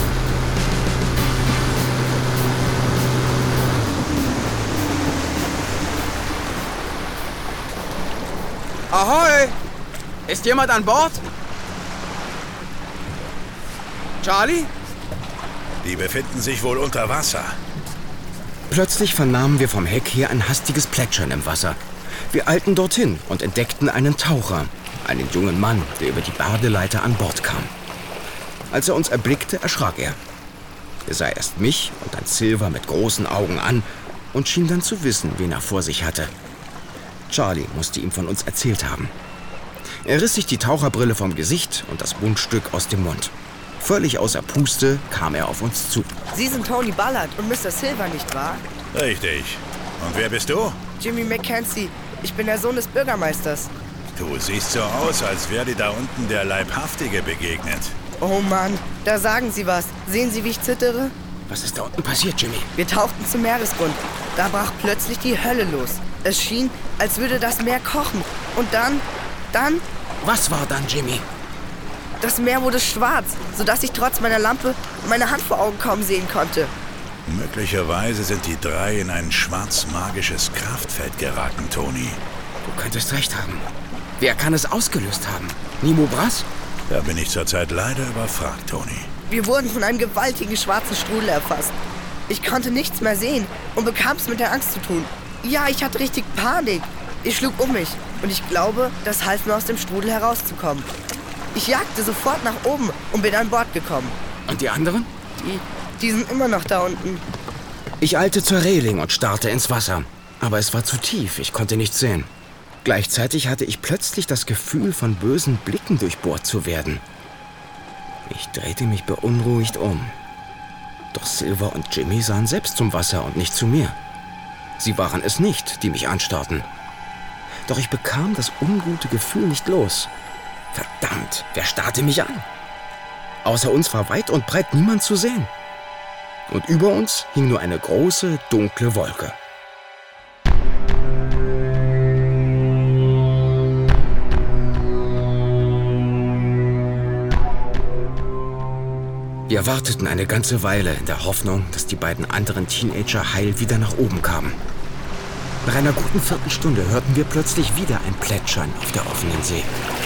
Ahoi! Ist jemand an Bord? Charlie? Die befinden sich wohl unter Wasser. Plötzlich vernahmen wir vom Heck her ein hastiges Plätschern im Wasser. Wir eilten dorthin und entdeckten einen Taucher, einen jungen Mann, der über die Bardeleiter an Bord kam. Als er uns erblickte, erschrak er. Er sah erst mich und dann Silver mit großen Augen an und schien dann zu wissen, wen er vor sich hatte. Charlie musste ihm von uns erzählt haben. Er riss sich die Taucherbrille vom Gesicht und das Mundstück aus dem Mund. Völlig außer Puste kam er auf uns zu. Sie sind Tony Ballard und Mister Silver, nicht wahr? Richtig. Und wer bist du? Jimmy Mackenzie. Ich bin der Sohn des Bürgermeisters. Du siehst so aus, als wäre dir da unten der Leibhaftige begegnet. Oh Mann, da sagen Sie was. Sehen Sie, wie ich zittere? Was ist da unten passiert, Jimmy? Wir tauchten zum Meeresgrund. Da brach plötzlich die Hölle los. Es schien, als würde das Meer kochen. Und dann, dann... Was war dann, Jimmy? Das Meer wurde schwarz, sodass ich trotz meiner Lampe meine Hand vor Augen kaum sehen konnte. Möglicherweise sind die drei in ein schwarzmagisches Kraftfeld geraten, Tony. Du könntest recht haben. Wer kann es ausgelöst haben? Nimo Brass? Da bin ich zurzeit leider überfragt, Tony. Wir wurden von einem gewaltigen schwarzen Strudel erfasst. Ich konnte nichts mehr sehen und bekam es mit der Angst zu tun. Ja, ich hatte richtig Panik. Ich schlug um mich und ich glaube, das half mir aus dem Strudel herauszukommen. Ich jagte sofort nach oben und bin an Bord gekommen. Und die anderen? Die, die sind immer noch da unten. Ich eilte zur Reling und starrte ins Wasser. Aber es war zu tief, ich konnte nichts sehen. Gleichzeitig hatte ich plötzlich das Gefühl, von bösen Blicken durchbohrt zu werden. Ich drehte mich beunruhigt um. Doch Silver und Jimmy sahen selbst zum Wasser und nicht zu mir. Sie waren es nicht, die mich anstarrten. Doch ich bekam das ungute Gefühl nicht los. Verdammt, wer starrte mich an? Außer uns war weit und breit niemand zu sehen. Und über uns hing nur eine große, dunkle Wolke. Wir warteten eine ganze Weile in der Hoffnung, dass die beiden anderen Teenager heil wieder nach oben kamen. Nach einer guten Viertelstunde hörten wir plötzlich wieder ein Plätschern auf der offenen See.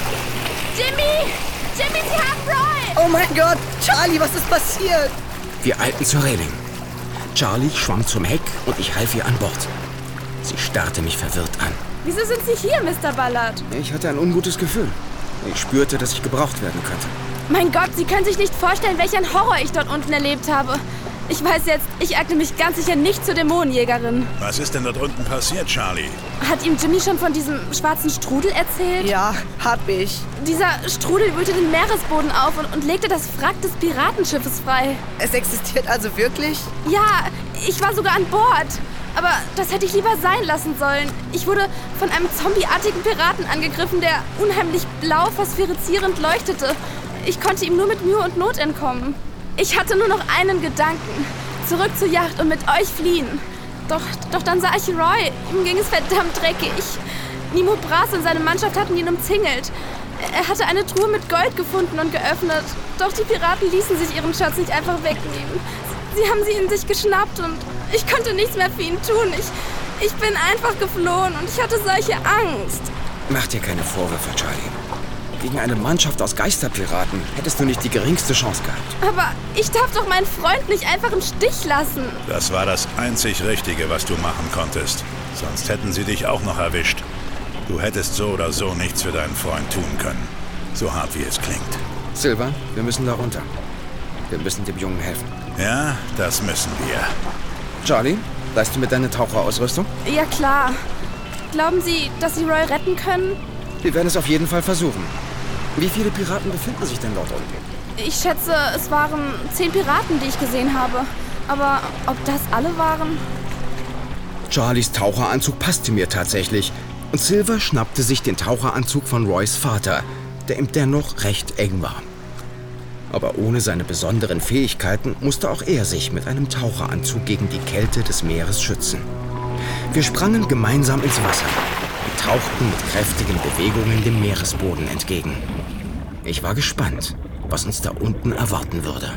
Jimmy! Jimmy, Sie haben Roy! Oh mein Gott! Charlie, was ist passiert? Wir eilten zur Reling. Charlie schwamm zum Heck und ich half ihr an Bord. Sie starrte mich verwirrt an. Wieso sind Sie hier, Mister Ballard? Ich hatte ein ungutes Gefühl. Ich spürte, dass ich gebraucht werden könnte. Mein Gott, Sie können sich nicht vorstellen, welchen Horror ich dort unten erlebt habe. Ich weiß jetzt, ich eigne mich ganz sicher nicht zur Dämonenjägerin. Was ist denn dort unten passiert, Charlie? Hat ihm Jimmy schon von diesem schwarzen Strudel erzählt? Ja, hab ich. Dieser Strudel wühlte den Meeresboden auf und, und legte das Wrack des Piratenschiffes frei. Es existiert also wirklich? Ja, ich war sogar an Bord. Aber das hätte ich lieber sein lassen sollen. Ich wurde von einem zombieartigen Piraten angegriffen, der unheimlich blau phosphoreszierend leuchtete. Ich konnte ihm nur mit Mühe und Not entkommen. Ich hatte nur noch einen Gedanken. Zurück zur Yacht und mit euch fliehen. Doch, doch dann sah ich Roy. Ihm ging es verdammt dreckig. Nemo Brass und seine Mannschaft hatten ihn umzingelt. Er hatte eine Truhe mit Gold gefunden und geöffnet. Doch die Piraten ließen sich ihren Schatz nicht einfach wegnehmen. Sie haben sie in sich geschnappt und ich konnte nichts mehr für ihn tun. Ich, ich bin einfach geflohen und ich hatte solche Angst. Mach dir keine Vorwürfe, Charlie. Gegen eine Mannschaft aus Geisterpiraten hättest du nicht die geringste Chance gehabt. Aber ich darf doch meinen Freund nicht einfach im Stich lassen. Das war das einzig Richtige, was du machen konntest. Sonst hätten sie dich auch noch erwischt. Du hättest so oder so nichts für deinen Freund tun können. So hart wie es klingt. Silver, wir müssen da runter. Wir müssen dem Jungen helfen. Ja, das müssen wir. Charlie, leist du mir deine Taucherausrüstung? Ja, klar. Glauben Sie, dass Sie Roy retten können? Wir werden es auf jeden Fall versuchen. Wie viele Piraten befinden sich denn dort unten? Ich schätze, es waren zehn Piraten, die ich gesehen habe. Aber ob das alle waren? Charlies Taucheranzug passte mir tatsächlich. Und Silver schnappte sich den Taucheranzug von Roys Vater, der ihm dennoch recht eng war. Aber ohne seine besonderen Fähigkeiten musste auch er sich mit einem Taucheranzug gegen die Kälte des Meeres schützen. Wir sprangen gemeinsam ins Wasser und tauchten mit kräftigen Bewegungen dem Meeresboden entgegen. Ich war gespannt, was uns da unten erwarten würde.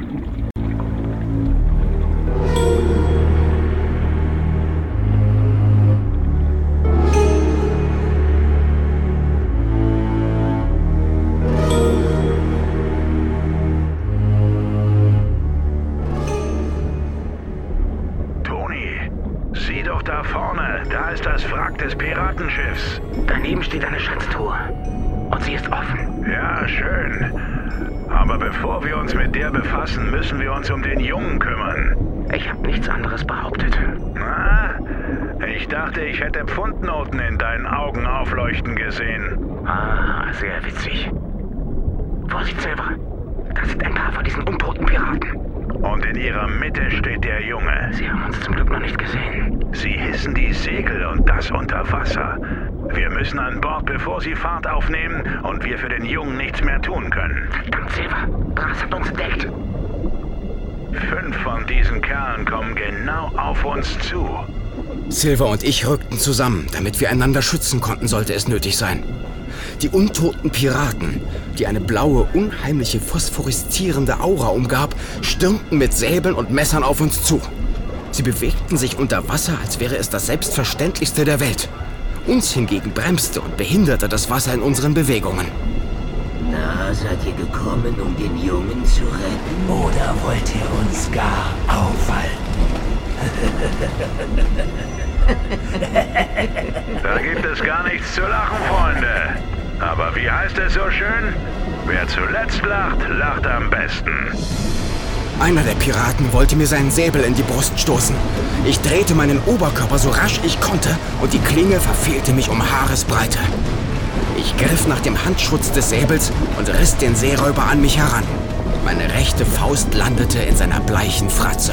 Daneben steht eine Schatztruhe. Und sie ist offen. Ja, schön. Aber bevor wir uns mit der befassen, müssen wir uns um den Jungen kümmern. Ich habe nichts anderes behauptet. Na, ich dachte, ich hätte Pfundnoten in deinen Augen aufleuchten gesehen. Ah, sehr witzig. Vorsicht, Silver. Das sind ein paar von diesen untoten Piraten. Und in ihrer Mitte steht der Junge. Sie haben uns zum Glück noch nicht gesehen. Sie hissen die Segel und das unter Wasser. Wir müssen an Bord, bevor sie Fahrt aufnehmen und wir für den Jungen nichts mehr tun können. Verdammt, Silver. Brass hat uns entdeckt. Fünf von diesen Kerlen kommen genau auf uns zu. Silver und ich rückten zusammen, damit wir einander schützen konnten, sollte es nötig sein. Die untoten Piraten, die eine blaue, unheimliche, phosphoreszierende Aura umgab, stürmten mit Säbeln und Messern auf uns zu. Sie bewegten sich unter Wasser, als wäre es das Selbstverständlichste der Welt. Uns hingegen bremste und behinderte das Wasser in unseren Bewegungen. Na, seid ihr gekommen, um den Jungen zu retten? Oder wollt ihr uns gar aufhalten? Da gibt es gar nichts zu lachen, Freunde. Aber wie heißt es so schön? Wer zuletzt lacht, lacht am besten. Einer der Piraten wollte mir seinen Säbel in die Brust stoßen. Ich drehte meinen Oberkörper so rasch ich konnte und die Klinge verfehlte mich um Haaresbreite. Ich griff nach dem Handschutz des Säbels und riss den Seeräuber an mich heran. Meine rechte Faust landete in seiner bleichen Fratze.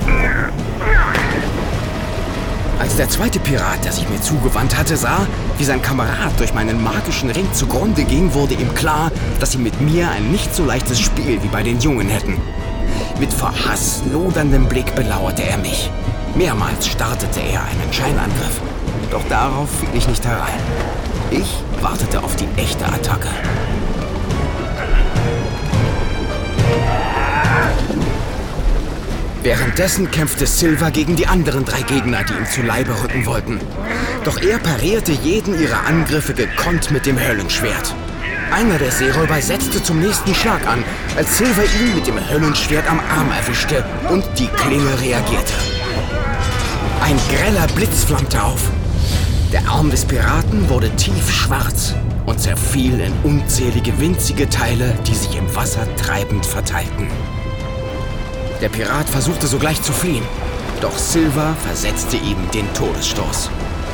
Als der zweite Pirat, der sich mir zugewandt hatte, sah, wie sein Kamerad durch meinen magischen Ring zugrunde ging, wurde ihm klar, dass sie mit mir ein nicht so leichtes Spiel wie bei den Jungen hätten. Mit vor Hass loderndem Blick belauerte er mich. Mehrmals startete er einen Scheinangriff. Doch darauf fiel ich nicht herein. Ich wartete auf die echte Attacke. Währenddessen kämpfte Silver gegen die anderen drei Gegner, die ihm zu Leibe rücken wollten. Doch er parierte jeden ihrer Angriffe gekonnt mit dem Höllenschwert. Einer der Seeräuber setzte zum nächsten Schlag an, als Silver ihn mit dem Höllenschwert am Arm erwischte und die Klinge reagierte. Ein greller Blitz flammte auf. Der Arm des Piraten wurde tiefschwarz und zerfiel in unzählige winzige Teile, die sich im Wasser treibend verteilten. Der Pirat versuchte sogleich zu fliehen, doch Silver versetzte ihm den Todesstoß.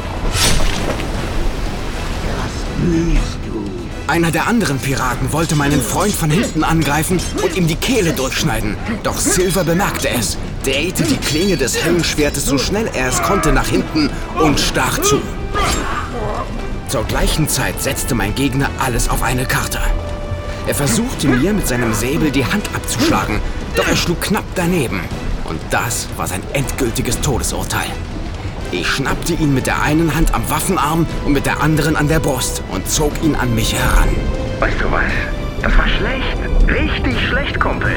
Einer der anderen Piraten wollte meinen Freund von hinten angreifen und ihm die Kehle durchschneiden. Doch Silver bemerkte es, drehte die Klinge des Höllenschwertes so schnell er es konnte nach hinten und stach zu. Zur gleichen Zeit setzte mein Gegner alles auf eine Karte. Er versuchte mir mit seinem Säbel die Hand abzuschlagen, doch er schlug knapp daneben. Und das war sein endgültiges Todesurteil. Ich schnappte ihn mit der einen Hand am Waffenarm und mit der anderen an der Brust und zog ihn an mich heran. Weißt du was? Das war schlecht. Richtig schlecht, Kumpel.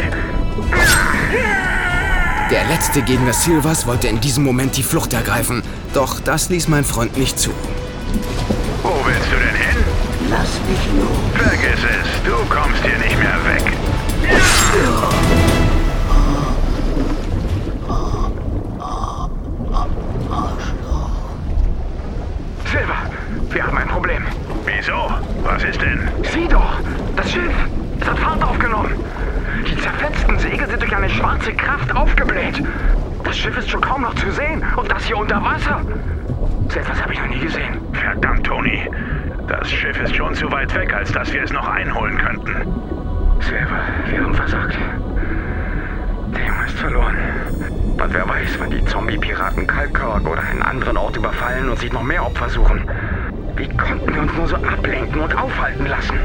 Der letzte Gegner Silvers wollte in diesem Moment die Flucht ergreifen, doch das ließ mein Freund nicht zu. Wo willst du denn hin? Lass mich los. Vergiss es, du kommst hier nicht mehr weg. Silver, wir haben ein Problem. Wieso? Was ist denn? Sieh doch, das Schiff. Es hat Fahrt aufgenommen. Die zerfetzten Segel sind durch eine schwarze Kraft aufgebläht. Das Schiff ist schon kaum noch zu sehen und das hier unter Wasser. So etwas habe ich noch nie gesehen. Verdammt, Tony. Das Schiff ist schon zu weit weg, als dass wir es noch einholen könnten. Silver, wir haben versagt. Der Junge ist verloren. Und wer weiß, wann die Zombie-Piraten Kalkkork oder einen anderen Ort überfallen und sich noch mehr Opfer suchen. Wie konnten wir uns nur so ablenken und aufhalten lassen?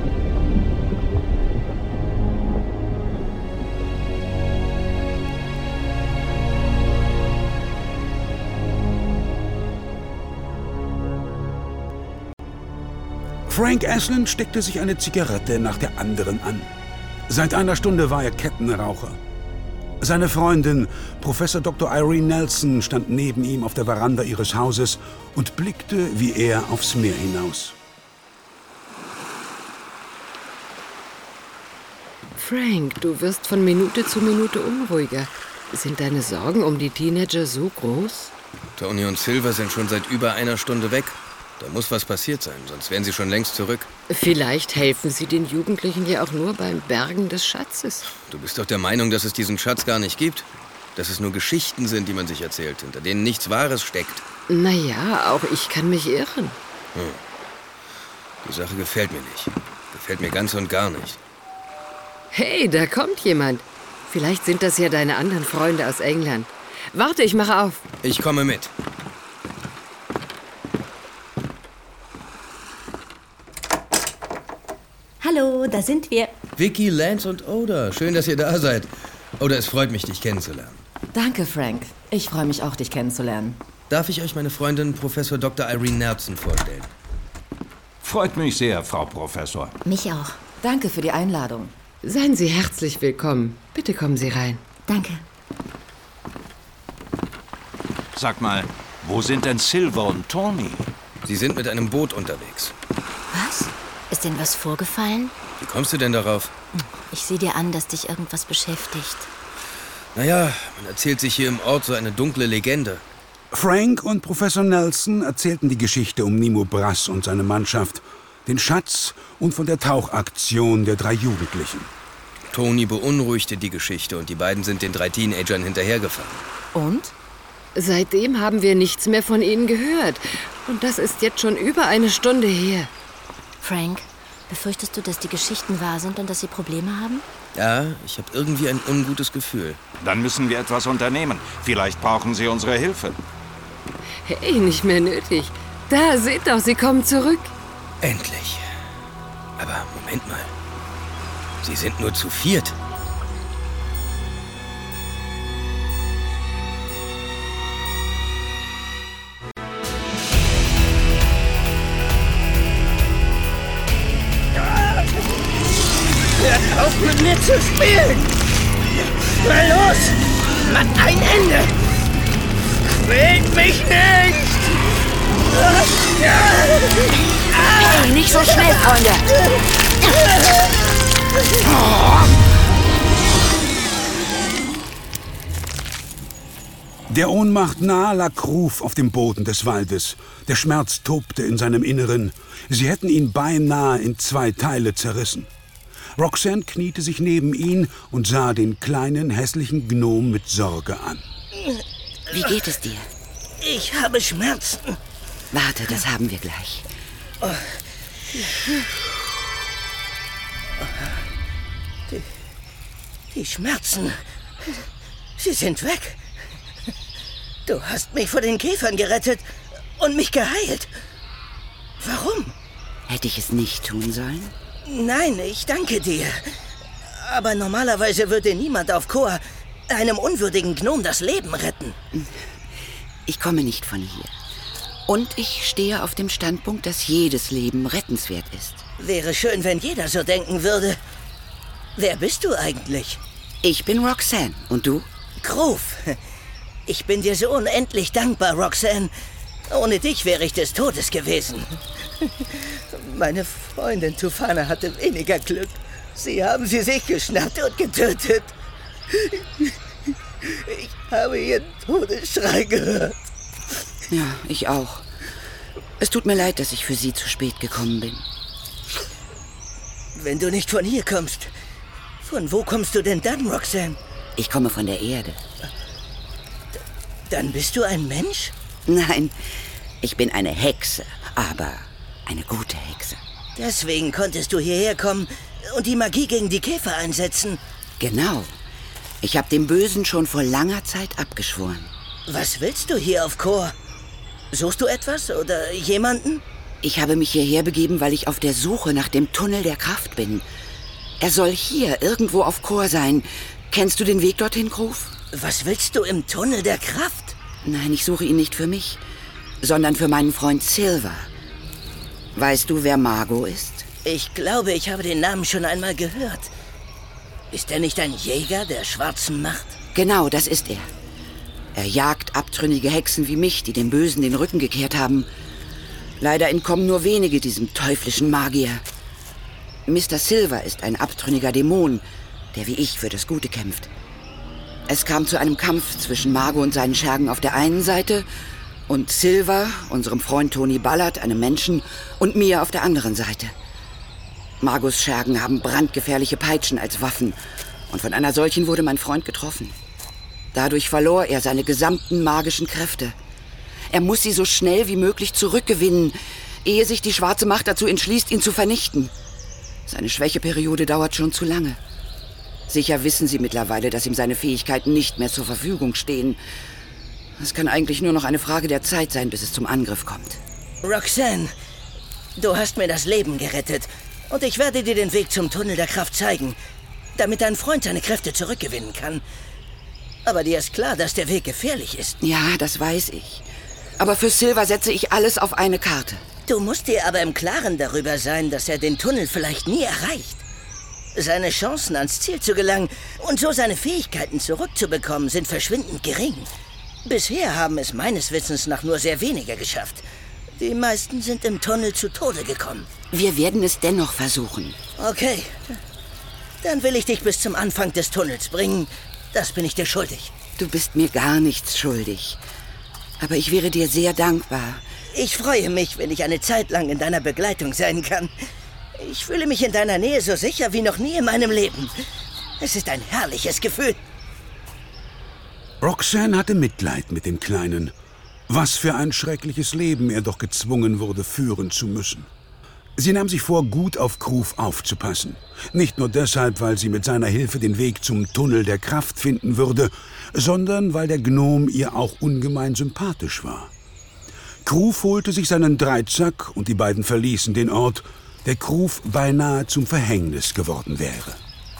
Frank Aslan steckte sich eine Zigarette nach der anderen an. Seit einer Stunde war er Kettenraucher. Seine Freundin, Professor Doktor Irene Nelson, stand neben ihm auf der Veranda ihres Hauses und blickte wie er aufs Meer hinaus. Frank, du wirst von Minute zu Minute unruhiger. Sind deine Sorgen um die Teenager so groß? Tony und Silver sind schon seit über einer Stunde weg. Da muss was passiert sein, sonst wären sie schon längst zurück. Vielleicht helfen sie den Jugendlichen ja auch nur beim Bergen des Schatzes. Du bist doch der Meinung, dass es diesen Schatz gar nicht gibt? Dass es nur Geschichten sind, die man sich erzählt, hinter denen nichts Wahres steckt? Naja, auch ich kann mich irren. Hm. Die Sache gefällt mir nicht. Gefällt mir ganz und gar nicht. Hey, da kommt jemand. Vielleicht sind das ja deine anderen Freunde aus England. Warte, ich mache auf. Ich komme mit. Hallo, da sind wir. Vicky, Lance und Oda. Schön, dass ihr da seid. Oda, es freut mich, dich kennenzulernen. Danke, Frank. Ich freue mich auch, dich kennenzulernen. Darf ich euch meine Freundin Professor Doktor Irene Nelson vorstellen? Freut mich sehr, Frau Professor. Mich auch. Danke für die Einladung. Seien Sie herzlich willkommen. Bitte kommen Sie rein. Danke. Sag mal, wo sind denn Silver und Tony? Sie sind mit einem Boot unterwegs. Was? Ist denn was vorgefallen? Wie kommst du denn darauf? Ich sehe dir an, dass dich irgendwas beschäftigt. Naja, man erzählt sich hier im Ort so eine dunkle Legende. Frank und Professor Nelson erzählten die Geschichte um Nemo Brass und seine Mannschaft, den Schatz und von der Tauchaktion der drei Jugendlichen. Tony beunruhigte die Geschichte und die beiden sind den drei Teenagern hinterhergefahren. Und? Seitdem haben wir nichts mehr von ihnen gehört. Und das ist jetzt schon über eine Stunde her. Frank, befürchtest du, dass die Geschichten wahr sind und dass sie Probleme haben? Ja, ich habe irgendwie ein ungutes Gefühl. Dann müssen wir etwas unternehmen. Vielleicht brauchen sie unsere Hilfe. Hey, nicht mehr nötig. Da, seht doch, sie kommen zurück. Endlich. Aber Moment mal. Sie sind nur zu viert. Hört auf, mit mir zu spielen! mal los! Macht ein Ende! Quält mich nicht! Hey, nicht so schnell, Freunde! Der Ohnmacht nahe lag Kruf auf dem Boden des Waldes. Der Schmerz tobte in seinem Inneren. Sie hätten ihn beinahe in zwei Teile zerrissen. Roxanne kniete sich neben ihn und sah den kleinen, hässlichen Gnom mit Sorge an. Wie geht es dir? Ich habe Schmerzen. Warte, das haben wir gleich. Oh. Die, die Schmerzen, sie sind weg. Du hast mich vor den Käfern gerettet und mich geheilt. Warum? Hätte ich es nicht tun sollen? Nein, ich danke dir. Aber normalerweise würde niemand auf Kor einem unwürdigen Gnom das Leben retten. Ich komme nicht von hier. Und ich stehe auf dem Standpunkt, dass jedes Leben rettenswert ist. Wäre schön, wenn jeder so denken würde. Wer bist du eigentlich? Ich bin Roxanne. Und du? Kruf. Ich bin dir so unendlich dankbar, Roxanne. Ohne dich wäre ich des Todes gewesen. Meine Freundin Tufana hatte weniger Glück. Sie haben sie sich geschnappt und getötet. Ich habe ihren Todesschrei gehört. Ja, ich auch. Es tut mir leid, dass ich für Sie zu spät gekommen bin. Wenn du nicht von hier kommst, von wo kommst du denn dann, Roxanne? Ich komme von der Erde. D- dann bist du ein Mensch? Nein, ich bin eine Hexe, aber eine gute Hexe. Deswegen konntest du hierher kommen und die Magie gegen die Käfer einsetzen. Genau. Ich habe dem Bösen schon vor langer Zeit abgeschworen. Was willst du hier auf Kor? Suchst du etwas oder jemanden? Ich habe mich hierher begeben, weil ich auf der Suche nach dem Tunnel der Kraft bin. Er soll hier irgendwo auf Kor sein. Kennst du den Weg dorthin, Kruf? Was willst du im Tunnel der Kraft? Nein, ich suche ihn nicht für mich, sondern für meinen Freund Silver. Weißt du, wer Margo ist? Ich glaube, ich habe den Namen schon einmal gehört. Ist er nicht ein Jäger der schwarzen Macht? Genau, das ist er. Er jagt abtrünnige Hexen wie mich, die dem Bösen den Rücken gekehrt haben. Leider entkommen nur wenige diesem teuflischen Magier. Mister Silver ist ein abtrünniger Dämon, der wie ich für das Gute kämpft. Es kam zu einem Kampf zwischen Margo und seinen Schergen auf der einen Seite und Silver, unserem Freund Tony Ballard, einem Menschen, und mir auf der anderen Seite. Margos Schergen haben brandgefährliche Peitschen als Waffen und von einer solchen wurde mein Freund getroffen. Dadurch verlor er seine gesamten magischen Kräfte. Er muss sie so schnell wie möglich zurückgewinnen, ehe sich die schwarze Macht dazu entschließt, ihn zu vernichten. Seine Schwächeperiode dauert schon zu lange. Sicher wissen Sie mittlerweile, dass ihm seine Fähigkeiten nicht mehr zur Verfügung stehen. Es kann eigentlich nur noch eine Frage der Zeit sein, bis es zum Angriff kommt. Roxanne, du hast mir das Leben gerettet und ich werde dir den Weg zum Tunnel der Kraft zeigen, damit dein Freund seine Kräfte zurückgewinnen kann. Aber dir ist klar, dass der Weg gefährlich ist. Ja, das weiß ich. Aber für Silver setze ich alles auf eine Karte. Du musst dir aber im Klaren darüber sein, dass er den Tunnel vielleicht nie erreicht. Seine Chancen, ans Ziel zu gelangen und so seine Fähigkeiten zurückzubekommen, sind verschwindend gering. Bisher haben es meines Wissens nach nur sehr wenige geschafft. Die meisten sind im Tunnel zu Tode gekommen. Wir werden es dennoch versuchen. Okay. Dann will ich dich bis zum Anfang des Tunnels bringen. Das bin ich dir schuldig. Du bist mir gar nichts schuldig. Aber ich wäre dir sehr dankbar. Ich freue mich, wenn ich eine Zeit lang in deiner Begleitung sein kann. Ich fühle mich in deiner Nähe so sicher wie noch nie in meinem Leben. Es ist ein herrliches Gefühl. Roxanne hatte Mitleid mit dem Kleinen. Was für ein schreckliches Leben er doch gezwungen wurde, führen zu müssen. Sie nahm sich vor, gut auf Kruf aufzupassen. Nicht nur deshalb, weil sie mit seiner Hilfe den Weg zum Tunnel der Kraft finden würde, sondern weil der Gnom ihr auch ungemein sympathisch war. Kruf holte sich seinen Dreizack und die beiden verließen den Ort, der Kruf beinahe zum Verhängnis geworden wäre.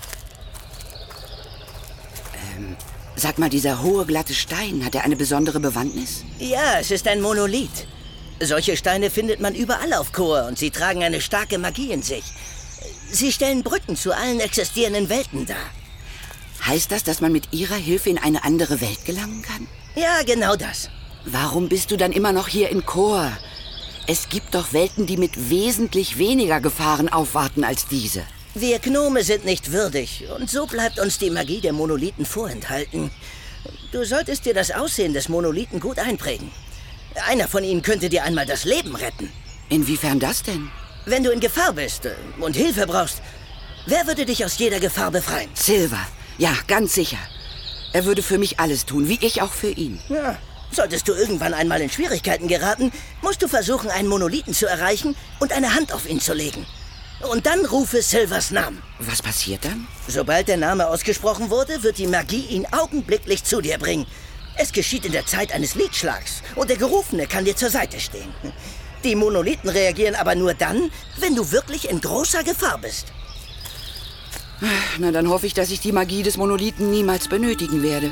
Ähm, sag mal, dieser hohe, glatte Stein, hat er eine besondere Bewandtnis? Ja, es ist ein Monolith. Solche Steine findet man überall auf Kor und sie tragen eine starke Magie in sich. Sie stellen Brücken zu allen existierenden Welten dar. Heißt das, dass man mit ihrer Hilfe in eine andere Welt gelangen kann? Ja, genau das. Warum bist du dann immer noch hier in Kor? Es gibt doch Welten, die mit wesentlich weniger Gefahren aufwarten als diese. Wir Gnome sind nicht würdig und so bleibt uns die Magie der Monolithen vorenthalten. Du solltest dir das Aussehen des Monolithen gut einprägen. Einer von ihnen könnte dir einmal das Leben retten. Inwiefern das denn? Wenn du in Gefahr bist und Hilfe brauchst, wer würde dich aus jeder Gefahr befreien? Silver. Ja, ganz sicher. Er würde für mich alles tun, wie ich auch für ihn. Ja, solltest du irgendwann einmal in Schwierigkeiten geraten, musst du versuchen, einen Monolithen zu erreichen und eine Hand auf ihn zu legen. Und dann rufe Silvers Namen. Was passiert dann? Sobald der Name ausgesprochen wurde, wird die Magie ihn augenblicklich zu dir bringen. Es geschieht in der Zeit eines Liedschlags und der Gerufene kann dir zur Seite stehen. Die Monolithen reagieren aber nur dann, wenn du wirklich in großer Gefahr bist. Na, dann hoffe ich, dass ich die Magie des Monolithen niemals benötigen werde.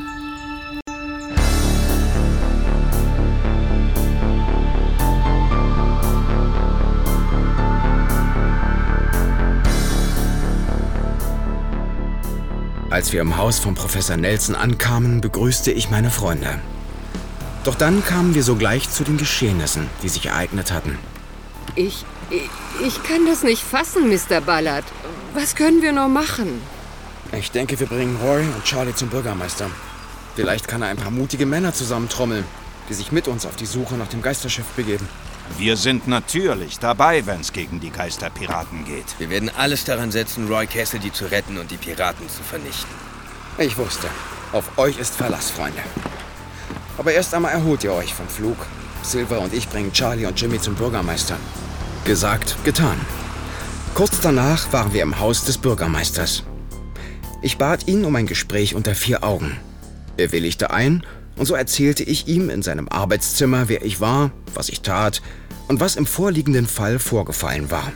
Als wir im Haus von Professor Nelson ankamen, begrüßte ich meine Freunde. Doch dann kamen wir sogleich zu den Geschehnissen, die sich ereignet hatten. Ich, ich, ich kann das nicht fassen, Mister Ballard. Was können wir noch machen? Ich denke, wir bringen Roy und Charlie zum Bürgermeister. Vielleicht kann er ein paar mutige Männer zusammentrommeln, die sich mit uns auf die Suche nach dem Geisterschiff begeben. Wir sind natürlich dabei, wenn es gegen die Geisterpiraten geht. Wir werden alles daran setzen, Roy Cassidy zu retten und die Piraten zu vernichten. Ich wusste, auf euch ist Verlass, Freunde. Aber erst einmal erholt ihr euch vom Flug. Silver und ich bringen Charlie und Jimmy zum Bürgermeister. Gesagt, getan. Kurz danach waren wir im Haus des Bürgermeisters. Ich bat ihn um ein Gespräch unter vier Augen. Er willigte ein und so erzählte ich ihm in seinem Arbeitszimmer, wer ich war, was ich tat und was im vorliegenden Fall vorgefallen war.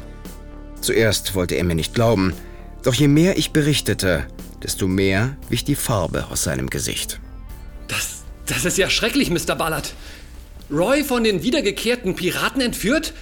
Zuerst wollte er mir nicht glauben, doch je mehr ich berichtete, desto mehr wich die Farbe aus seinem Gesicht. Das, das ist ja schrecklich, Mister Ballard. Roy von den wiedergekehrten Piraten entführt?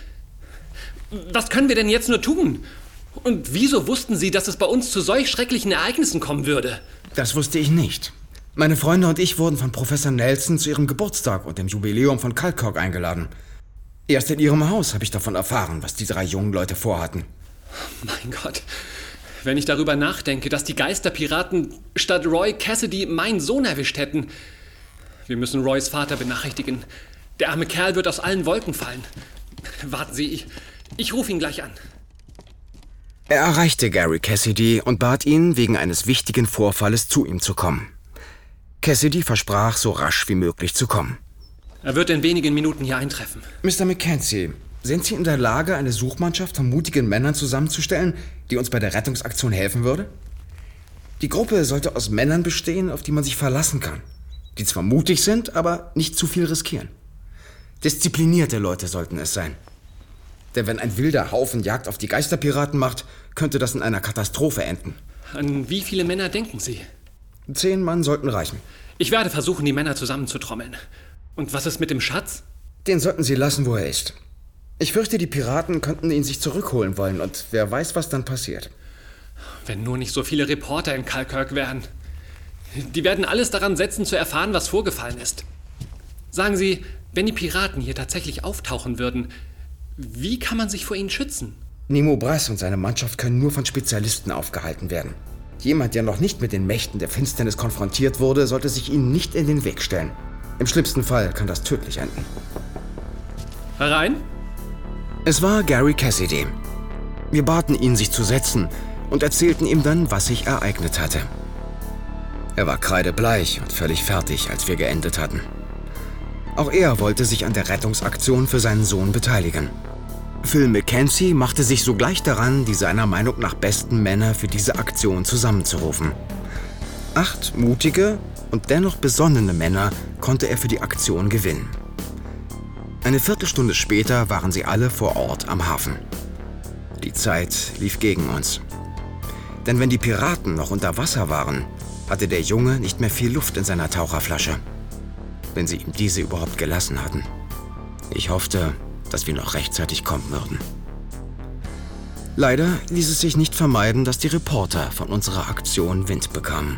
Was können wir denn jetzt nur tun? Und wieso wussten Sie, dass es bei uns zu solch schrecklichen Ereignissen kommen würde? Das wusste ich nicht. Meine Freunde und ich wurden von Professor Nelson zu ihrem Geburtstag und dem Jubiläum von Kalkok eingeladen. Erst in ihrem Haus habe ich davon erfahren, was die drei jungen Leute vorhatten. Mein Gott, wenn ich darüber nachdenke, dass die Geisterpiraten statt Roy Cassidy meinen Sohn erwischt hätten. Wir müssen Roys Vater benachrichtigen. Der arme Kerl wird aus allen Wolken fallen. Warten Sie, ich, ich rufe ihn gleich an. Er erreichte Gary Cassidy und bat ihn, wegen eines wichtigen Vorfalles zu ihm zu kommen. Cassidy versprach, so rasch wie möglich zu kommen. Er wird in wenigen Minuten hier eintreffen. Mister Mackenzie, sind Sie in der Lage, eine Suchmannschaft von mutigen Männern zusammenzustellen, die uns bei der Rettungsaktion helfen würde? Die Gruppe sollte aus Männern bestehen, auf die man sich verlassen kann. Die zwar mutig sind, aber nicht zu viel riskieren. Disziplinierte Leute sollten es sein. Denn wenn ein wilder Haufen Jagd auf die Geisterpiraten macht, könnte das in einer Katastrophe enden. An wie viele Männer denken Sie? Zehn Mann sollten reichen. Ich werde versuchen, die Männer zusammenzutrommeln. Und was ist mit dem Schatz? Den sollten Sie lassen, wo er ist. Ich fürchte, die Piraten könnten ihn sich zurückholen wollen und wer weiß, was dann passiert. Wenn nur nicht so viele Reporter in Kalkirk wären. Die werden alles daran setzen, zu erfahren, was vorgefallen ist. Sagen Sie, wenn die Piraten hier tatsächlich auftauchen würden, wie kann man sich vor ihnen schützen? Nemo Brass und seine Mannschaft können nur von Spezialisten aufgehalten werden. Jemand, der noch nicht mit den Mächten der Finsternis konfrontiert wurde, sollte sich ihnen nicht in den Weg stellen. Im schlimmsten Fall kann das tödlich enden. Herein? Es war Gary Cassidy. Wir baten ihn, sich zu setzen und erzählten ihm dann, was sich ereignet hatte. Er war kreidebleich und völlig fertig, als wir geendet hatten. Auch er wollte sich an der Rettungsaktion für seinen Sohn beteiligen. Phil Mackenzie machte sich sogleich daran, die seiner Meinung nach besten Männer für diese Aktion zusammenzurufen. Acht mutige und dennoch besonnene Männer konnte er für die Aktion gewinnen. Eine Viertelstunde später waren sie alle vor Ort am Hafen. Die Zeit lief gegen uns. Denn wenn die Piraten noch unter Wasser waren, hatte der Junge nicht mehr viel Luft in seiner Taucherflasche. Wenn sie ihm diese überhaupt gelassen hatten. Ich hoffte, dass wir noch rechtzeitig kommen würden. Leider ließ es sich nicht vermeiden, dass die Reporter von unserer Aktion Wind bekamen.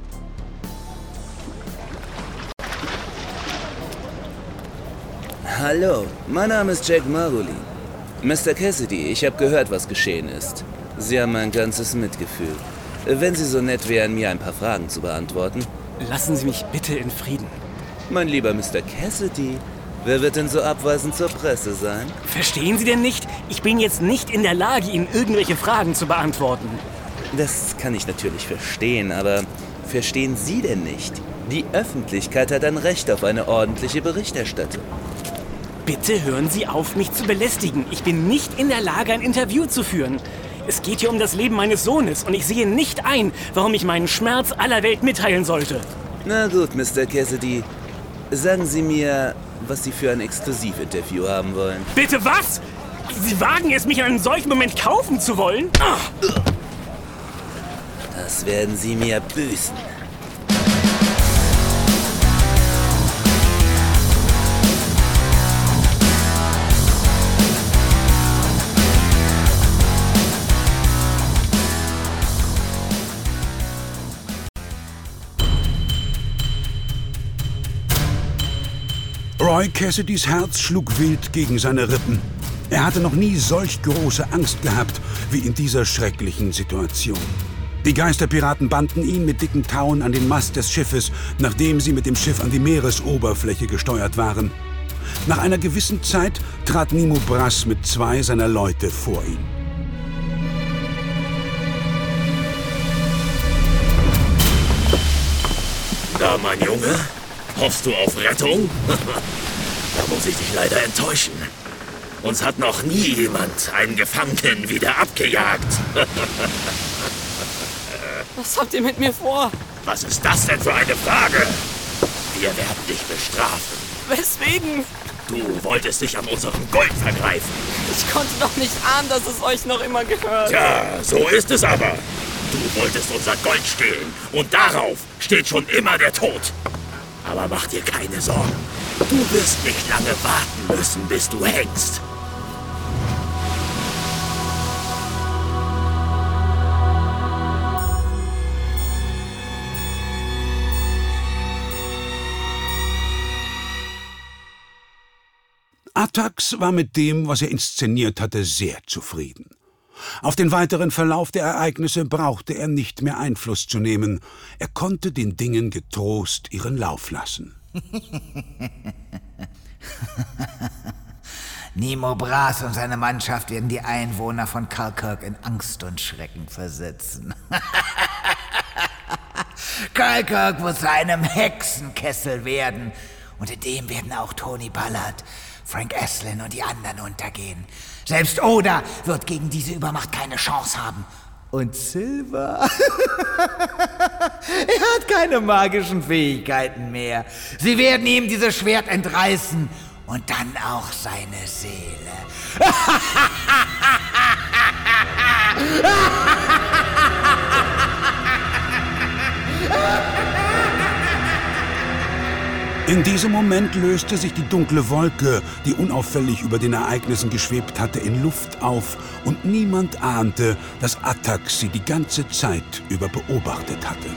Hallo, mein Name ist Jack Margolin. Mister Cassidy, ich habe gehört, was geschehen ist. Sie haben mein ganzes Mitgefühl. Wenn Sie so nett wären, mir ein paar Fragen zu beantworten. Lassen Sie mich bitte in Frieden. Mein lieber Mister Cassidy, wer wird denn so abweisend zur Presse sein? Verstehen Sie denn nicht? Ich bin jetzt nicht in der Lage, Ihnen irgendwelche Fragen zu beantworten. Das kann ich natürlich verstehen, aber verstehen Sie denn nicht? Die Öffentlichkeit hat ein Recht auf eine ordentliche Berichterstattung. Bitte hören Sie auf, mich zu belästigen. Ich bin nicht in der Lage, ein Interview zu führen. Es geht hier um das Leben meines Sohnes und ich sehe nicht ein, warum ich meinen Schmerz aller Welt mitteilen sollte. Na gut, Mister Cassidy. Sagen Sie mir, was Sie für ein Exklusivinterview haben wollen. Bitte was? Sie wagen es, mich in einem solchen Moment kaufen zu wollen? Das werden Sie mir büßen. Roy Cassidys Herz schlug wild gegen seine Rippen. Er hatte noch nie solch große Angst gehabt wie in dieser schrecklichen Situation. Die Geisterpiraten banden ihn mit dicken Tauen an den Mast des Schiffes, nachdem sie mit dem Schiff an die Meeresoberfläche gesteuert waren. Nach einer gewissen Zeit trat Nemo Brass mit zwei seiner Leute vor ihn. Na, mein Junge, hoffst du auf Rettung? Da muss ich dich leider enttäuschen. Uns hat noch nie jemand einen Gefangenen wieder abgejagt. Was habt ihr mit mir vor? Was ist das denn für eine Frage? Wir werden dich bestrafen. Weswegen? Du wolltest dich an unserem Gold vergreifen. Ich konnte doch nicht ahnen, dass es euch noch immer gehört. Tja, so ist es aber. Du wolltest unser Gold stehlen und darauf steht schon immer der Tod. Aber mach dir keine Sorgen. Du wirst nicht lange warten müssen, bis du hängst. Attax war mit dem, was er inszeniert hatte, sehr zufrieden. Auf den weiteren Verlauf der Ereignisse brauchte er nicht mehr Einfluss zu nehmen. Er konnte den Dingen getrost ihren Lauf lassen. Nemo Brass und seine Mannschaft werden die Einwohner von Kalkirk in Angst und Schrecken versetzen. Kalkirk wird zu einem Hexenkessel werden. Und in dem werden auch Tony Ballard, Frank Aslan und die anderen untergehen. Selbst Oda wird gegen diese Übermacht keine Chance haben. Und Silver? Er hat keine magischen Fähigkeiten mehr. Sie werden ihm dieses Schwert entreißen und dann auch seine Seele. In diesem Moment löste sich die dunkle Wolke, die unauffällig über den Ereignissen geschwebt hatte, in Luft auf und niemand ahnte, dass Attax sie die ganze Zeit über beobachtet hatte.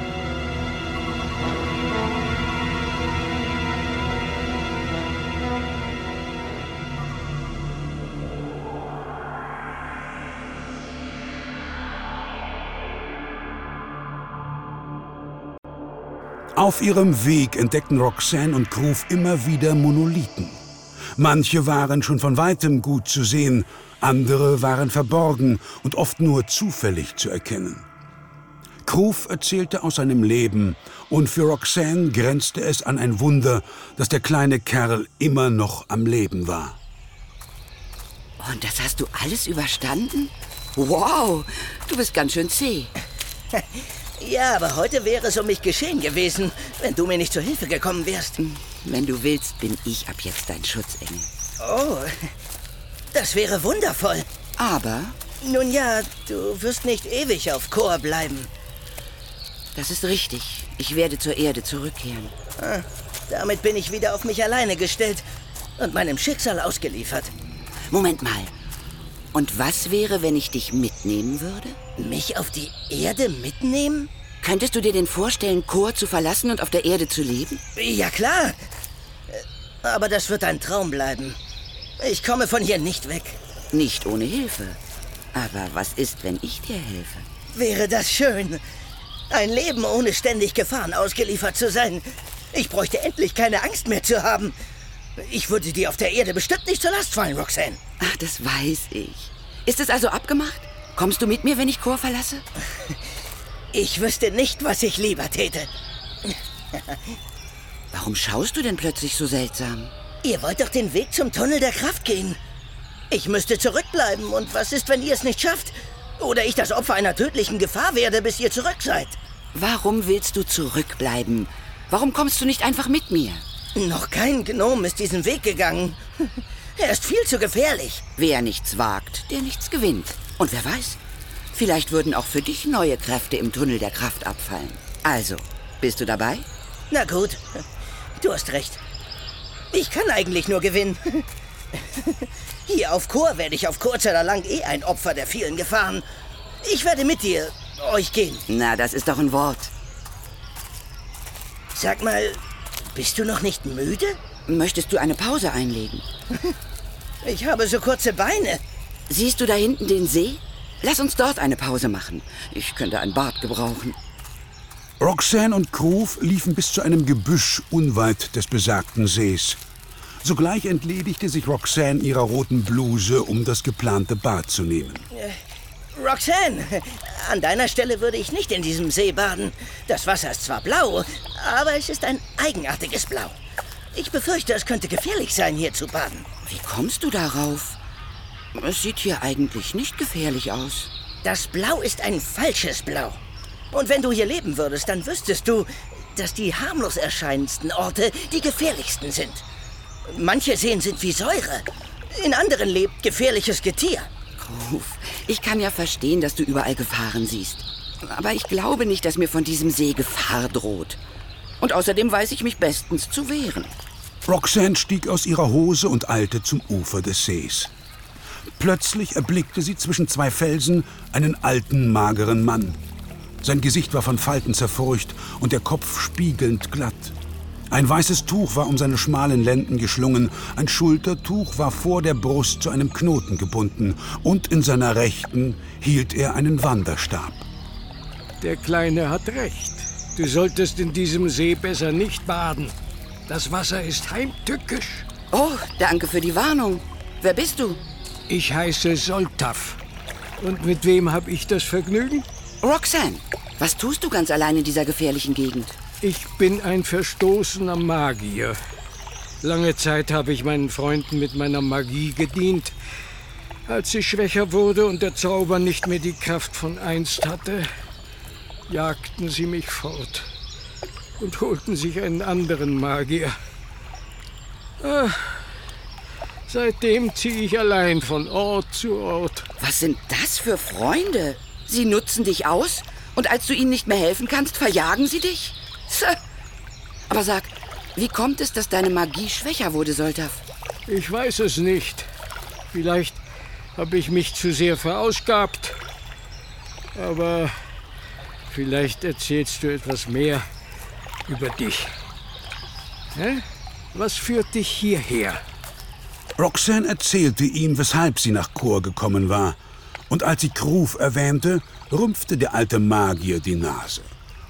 Auf ihrem Weg entdeckten Roxanne und Groove immer wieder Monolithen. Manche waren schon von weitem gut zu sehen, andere waren verborgen und oft nur zufällig zu erkennen. Groove erzählte aus seinem Leben und für Roxanne grenzte es an ein Wunder, dass der kleine Kerl immer noch am Leben war. Und das hast du alles überstanden? Wow, du bist ganz schön zäh. Ja, aber heute wäre es um mich geschehen gewesen, wenn du mir nicht zur Hilfe gekommen wärst. Wenn du willst, bin ich ab jetzt dein Schutzengel. Oh, das wäre wundervoll. Aber? Nun ja, du wirst nicht ewig auf Kor bleiben. Das ist richtig. Ich werde zur Erde zurückkehren. Ah, damit bin ich wieder auf mich alleine gestellt und meinem Schicksal ausgeliefert. Moment mal. Und was wäre, wenn ich dich mitnehmen würde? Mich auf die Erde mitnehmen? Könntest du dir denn vorstellen, Kor zu verlassen und auf der Erde zu leben? Ja, klar. Aber das wird ein Traum bleiben. Ich komme von hier nicht weg. Nicht ohne Hilfe. Aber was ist, wenn ich dir helfe? Wäre das schön. Ein Leben ohne ständig Gefahren ausgeliefert zu sein. Ich bräuchte endlich keine Angst mehr zu haben. Ich würde dir auf der Erde bestimmt nicht zur Last fallen, Roxanne. Ach, das weiß ich. Ist es also abgemacht? Kommst du mit mir, wenn ich Kor verlasse? Ich wüsste nicht, was ich lieber täte. Warum schaust du denn plötzlich so seltsam? Ihr wollt doch den Weg zum Tunnel der Kraft gehen. Ich müsste zurückbleiben. Und was ist, wenn ihr es nicht schafft? Oder ich das Opfer einer tödlichen Gefahr werde, bis ihr zurück seid? Warum willst du zurückbleiben? Warum kommst du nicht einfach mit mir? Noch kein Gnom ist diesen Weg gegangen. Er ist viel zu gefährlich. Wer nichts wagt, der nichts gewinnt. Und wer weiß, vielleicht würden auch für dich neue Kräfte im Tunnel der Kraft abfallen. Also, bist du dabei? Na gut, du hast recht. Ich kann eigentlich nur gewinnen. Hier auf Kor werde ich auf kurz oder lang eh ein Opfer der vielen Gefahren. Ich werde mit dir, euch gehen. Na, das ist doch ein Wort. Sag mal, bist du noch nicht müde? Möchtest du eine Pause einlegen? Ich habe so kurze Beine. Siehst du da hinten den See? Lass uns dort eine Pause machen. Ich könnte ein Bad gebrauchen. Roxanne und Groove liefen bis zu einem Gebüsch unweit des besagten Sees. Sogleich entledigte sich Roxanne ihrer roten Bluse, um das geplante Bad zu nehmen. Äh, Roxanne, an deiner Stelle würde ich nicht in diesem See baden. Das Wasser ist zwar blau, aber es ist ein eigenartiges Blau. Ich befürchte, es könnte gefährlich sein, hier zu baden. Wie kommst du darauf? Es sieht hier eigentlich nicht gefährlich aus. Das Blau ist ein falsches Blau. Und wenn du hier leben würdest, dann wüsstest du, dass die harmlos erscheinendsten Orte die gefährlichsten sind. Manche Seen sind wie Säure. In anderen lebt gefährliches Getier. Groove, ich kann ja verstehen, dass du überall Gefahren siehst. Aber ich glaube nicht, dass mir von diesem See Gefahr droht. Und außerdem weiß ich mich bestens zu wehren. Roxanne stieg aus ihrer Hose und eilte zum Ufer des Sees. Plötzlich erblickte sie zwischen zwei Felsen einen alten, mageren Mann. Sein Gesicht war von Falten zerfurcht und der Kopf spiegelnd glatt. Ein weißes Tuch war um seine schmalen Lenden geschlungen, ein Schultertuch war vor der Brust zu einem Knoten gebunden und in seiner Rechten hielt er einen Wanderstab. Der Kleine hat recht. Du solltest in diesem See besser nicht baden. Das Wasser ist heimtückisch. Oh, danke für die Warnung. Wer bist du? Ich heiße Soltaf. Und mit wem habe ich das Vergnügen? Roxanne, was tust du ganz allein in dieser gefährlichen Gegend? Ich bin ein verstoßener Magier. Lange Zeit habe ich meinen Freunden mit meiner Magie gedient. Als sie schwächer wurde und der Zauber nicht mehr die Kraft von einst hatte, jagten sie mich fort und holten sich einen anderen Magier. Ah, seitdem ziehe ich allein von Ort zu Ort. Was sind das für Freunde? Sie nutzen dich aus und als du ihnen nicht mehr helfen kannst, verjagen sie dich? Aber sag, wie kommt es, dass deine Magie schwächer wurde, Soltaf? Ich weiß es nicht. Vielleicht habe ich mich zu sehr verausgabt. Aber vielleicht erzählst du etwas mehr über dich. Hä? Was führt dich hierher? Roxanne erzählte ihm, weshalb sie nach Kor gekommen war. Und als sie Groove erwähnte, rümpfte der alte Magier die Nase.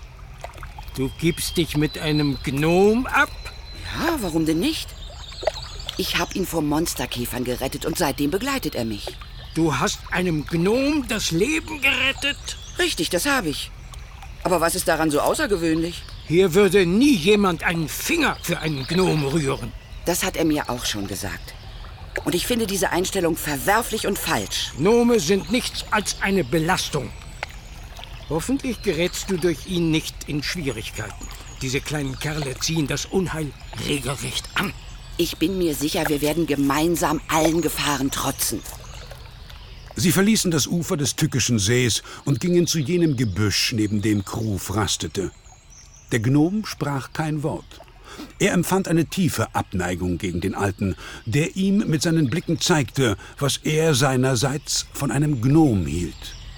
Du gibst dich mit einem Gnom ab? Ja, warum denn nicht? Ich habe ihn vor Monsterkäfern gerettet und seitdem begleitet er mich. Du hast einem Gnom das Leben gerettet? Richtig, das habe ich. Aber was ist daran so außergewöhnlich? Hier würde nie jemand einen Finger für einen Gnom rühren. Das hat er mir auch schon gesagt. Und ich finde diese Einstellung verwerflich und falsch. Gnome sind nichts als eine Belastung. Hoffentlich gerätst du durch ihn nicht in Schwierigkeiten. Diese kleinen Kerle ziehen das Unheil regelrecht an. Ich bin mir sicher, wir werden gemeinsam allen Gefahren trotzen. Sie verließen das Ufer des tückischen Sees und gingen zu jenem Gebüsch, neben dem Groove rastete. Der Gnom sprach kein Wort. Er empfand eine tiefe Abneigung gegen den Alten, der ihm mit seinen Blicken zeigte, was er seinerseits von einem Gnom hielt.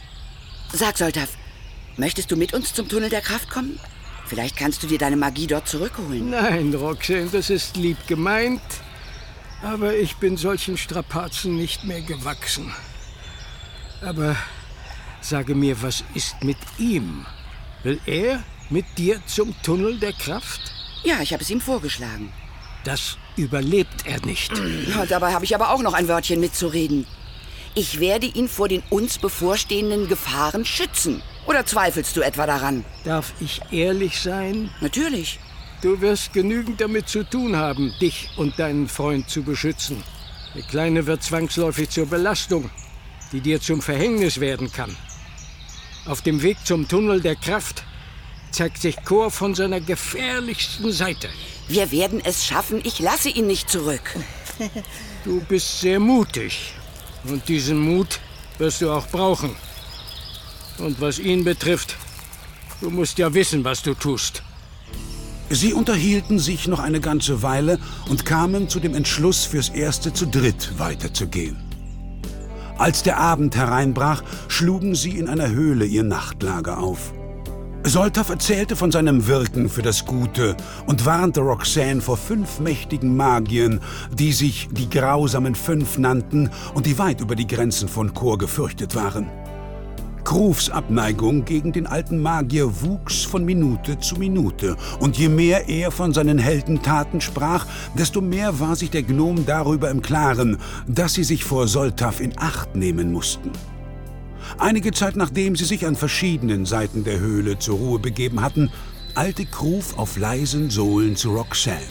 Sag, Soltaf, möchtest du mit uns zum Tunnel der Kraft kommen? Vielleicht kannst du dir deine Magie dort zurückholen. Nein, Roxanne, das ist lieb gemeint, aber ich bin solchen Strapazen nicht mehr gewachsen. Aber sage mir, was ist mit ihm? Will er mit dir zum Tunnel der Kraft? Ja, ich habe es ihm vorgeschlagen. Das überlebt er nicht. Ja, dabei habe ich aber auch noch ein Wörtchen mitzureden. Ich werde ihn vor den uns bevorstehenden Gefahren schützen. Oder zweifelst du etwa daran? Darf ich ehrlich sein? Natürlich. Du wirst genügend damit zu tun haben, dich und deinen Freund zu beschützen. Der Kleine wird zwangsläufig zur Belastung, die dir zum Verhängnis werden kann. Auf dem Weg zum Tunnel der Kraft zeigt sich Kor von seiner gefährlichsten Seite. Wir werden es schaffen. Ich lasse ihn nicht zurück. Du bist sehr mutig. Und diesen Mut wirst du auch brauchen. Und was ihn betrifft, du musst ja wissen, was du tust. Sie unterhielten sich noch eine ganze Weile und kamen zu dem Entschluss, fürs Erste zu dritt weiterzugehen. Als der Abend hereinbrach, schlugen sie in einer Höhle ihr Nachtlager auf. Soltaf erzählte von seinem Wirken für das Gute und warnte Roxanne vor fünf mächtigen Magiern, die sich die grausamen Fünf nannten und die weit über die Grenzen von Kor gefürchtet waren. Krufs Abneigung gegen den alten Magier wuchs von Minute zu Minute, und je mehr er von seinen Heldentaten sprach, desto mehr war sich der Gnom darüber im Klaren, dass sie sich vor Soltaf in Acht nehmen mussten. Einige Zeit nachdem sie sich an verschiedenen Seiten der Höhle zur Ruhe begeben hatten, eilte Kruf auf leisen Sohlen zu Roxanne.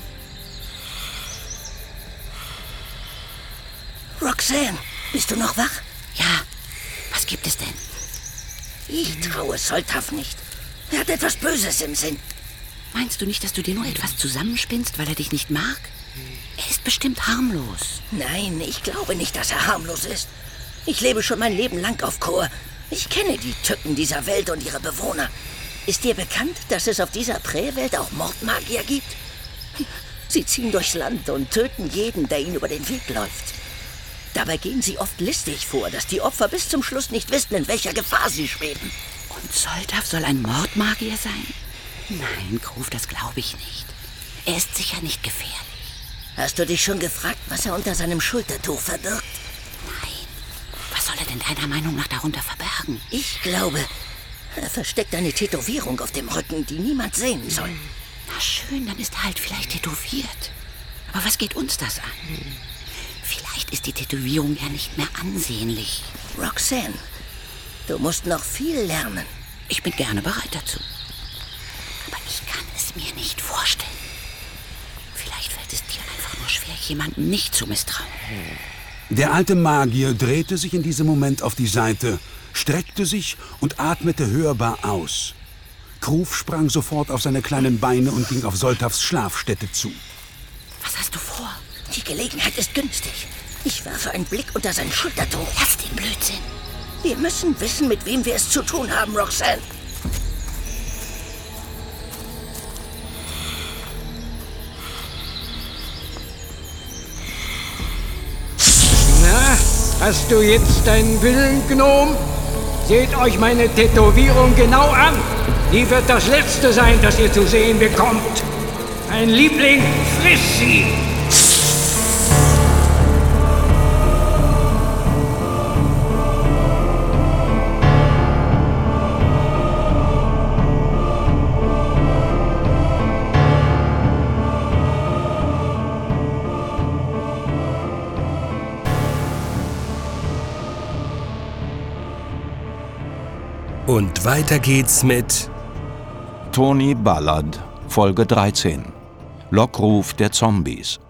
Roxanne, bist du noch wach? Ja, was gibt es denn? Ich traue Soltaf nicht. Er hat etwas Böses im Sinn. Meinst du nicht, dass du dir nur etwas zusammenspinnst, weil er dich nicht mag? Er ist bestimmt harmlos. Nein, ich glaube nicht, dass er harmlos ist. Ich lebe schon mein Leben lang auf Kor. Ich kenne die Tücken dieser Welt und ihre Bewohner. Ist dir bekannt, dass es auf dieser Präwelt auch Mordmagier gibt? Sie ziehen durchs Land und töten jeden, der ihnen über den Weg läuft. Dabei gehen sie oft listig vor, dass die Opfer bis zum Schluss nicht wissen, in welcher Gefahr sie schweben. Und Soltaf soll ein Mordmagier sein? Nein, Kruf, das glaube ich nicht. Er ist sicher nicht gefährlich. Hast du dich schon gefragt, was er unter seinem Schultertuch verbirgt? Was soll er denn deiner Meinung nach darunter verbergen? Ich glaube, er versteckt eine Tätowierung auf dem Rücken, die niemand sehen soll. Na schön, dann ist er halt vielleicht tätowiert. Aber was geht uns das an? Vielleicht ist die Tätowierung ja nicht mehr ansehnlich. Roxanne, du musst noch viel lernen. Ich bin gerne bereit dazu. Aber ich kann es mir nicht vorstellen. Vielleicht fällt es dir einfach nur schwer, jemandem nicht zu misstrauen. Der alte Magier drehte sich in diesem Moment auf die Seite, streckte sich und atmete hörbar aus. Kruf sprang sofort auf seine kleinen Beine und ging auf Soltafs Schlafstätte zu. Was hast du vor? Die Gelegenheit ist günstig. Ich werfe einen Blick unter sein Schultertuch. Lass den Blödsinn. Wir müssen wissen, mit wem wir es zu tun haben, Roxanne. Na, hast du jetzt deinen Willen, Gnom? Seht euch meine Tätowierung genau an. Die wird das Letzte sein, das ihr zu sehen bekommt. Ein Liebling, friss sie! Und weiter geht's mit Tony Ballard, Folge dreizehn. Lockruf der Zombies.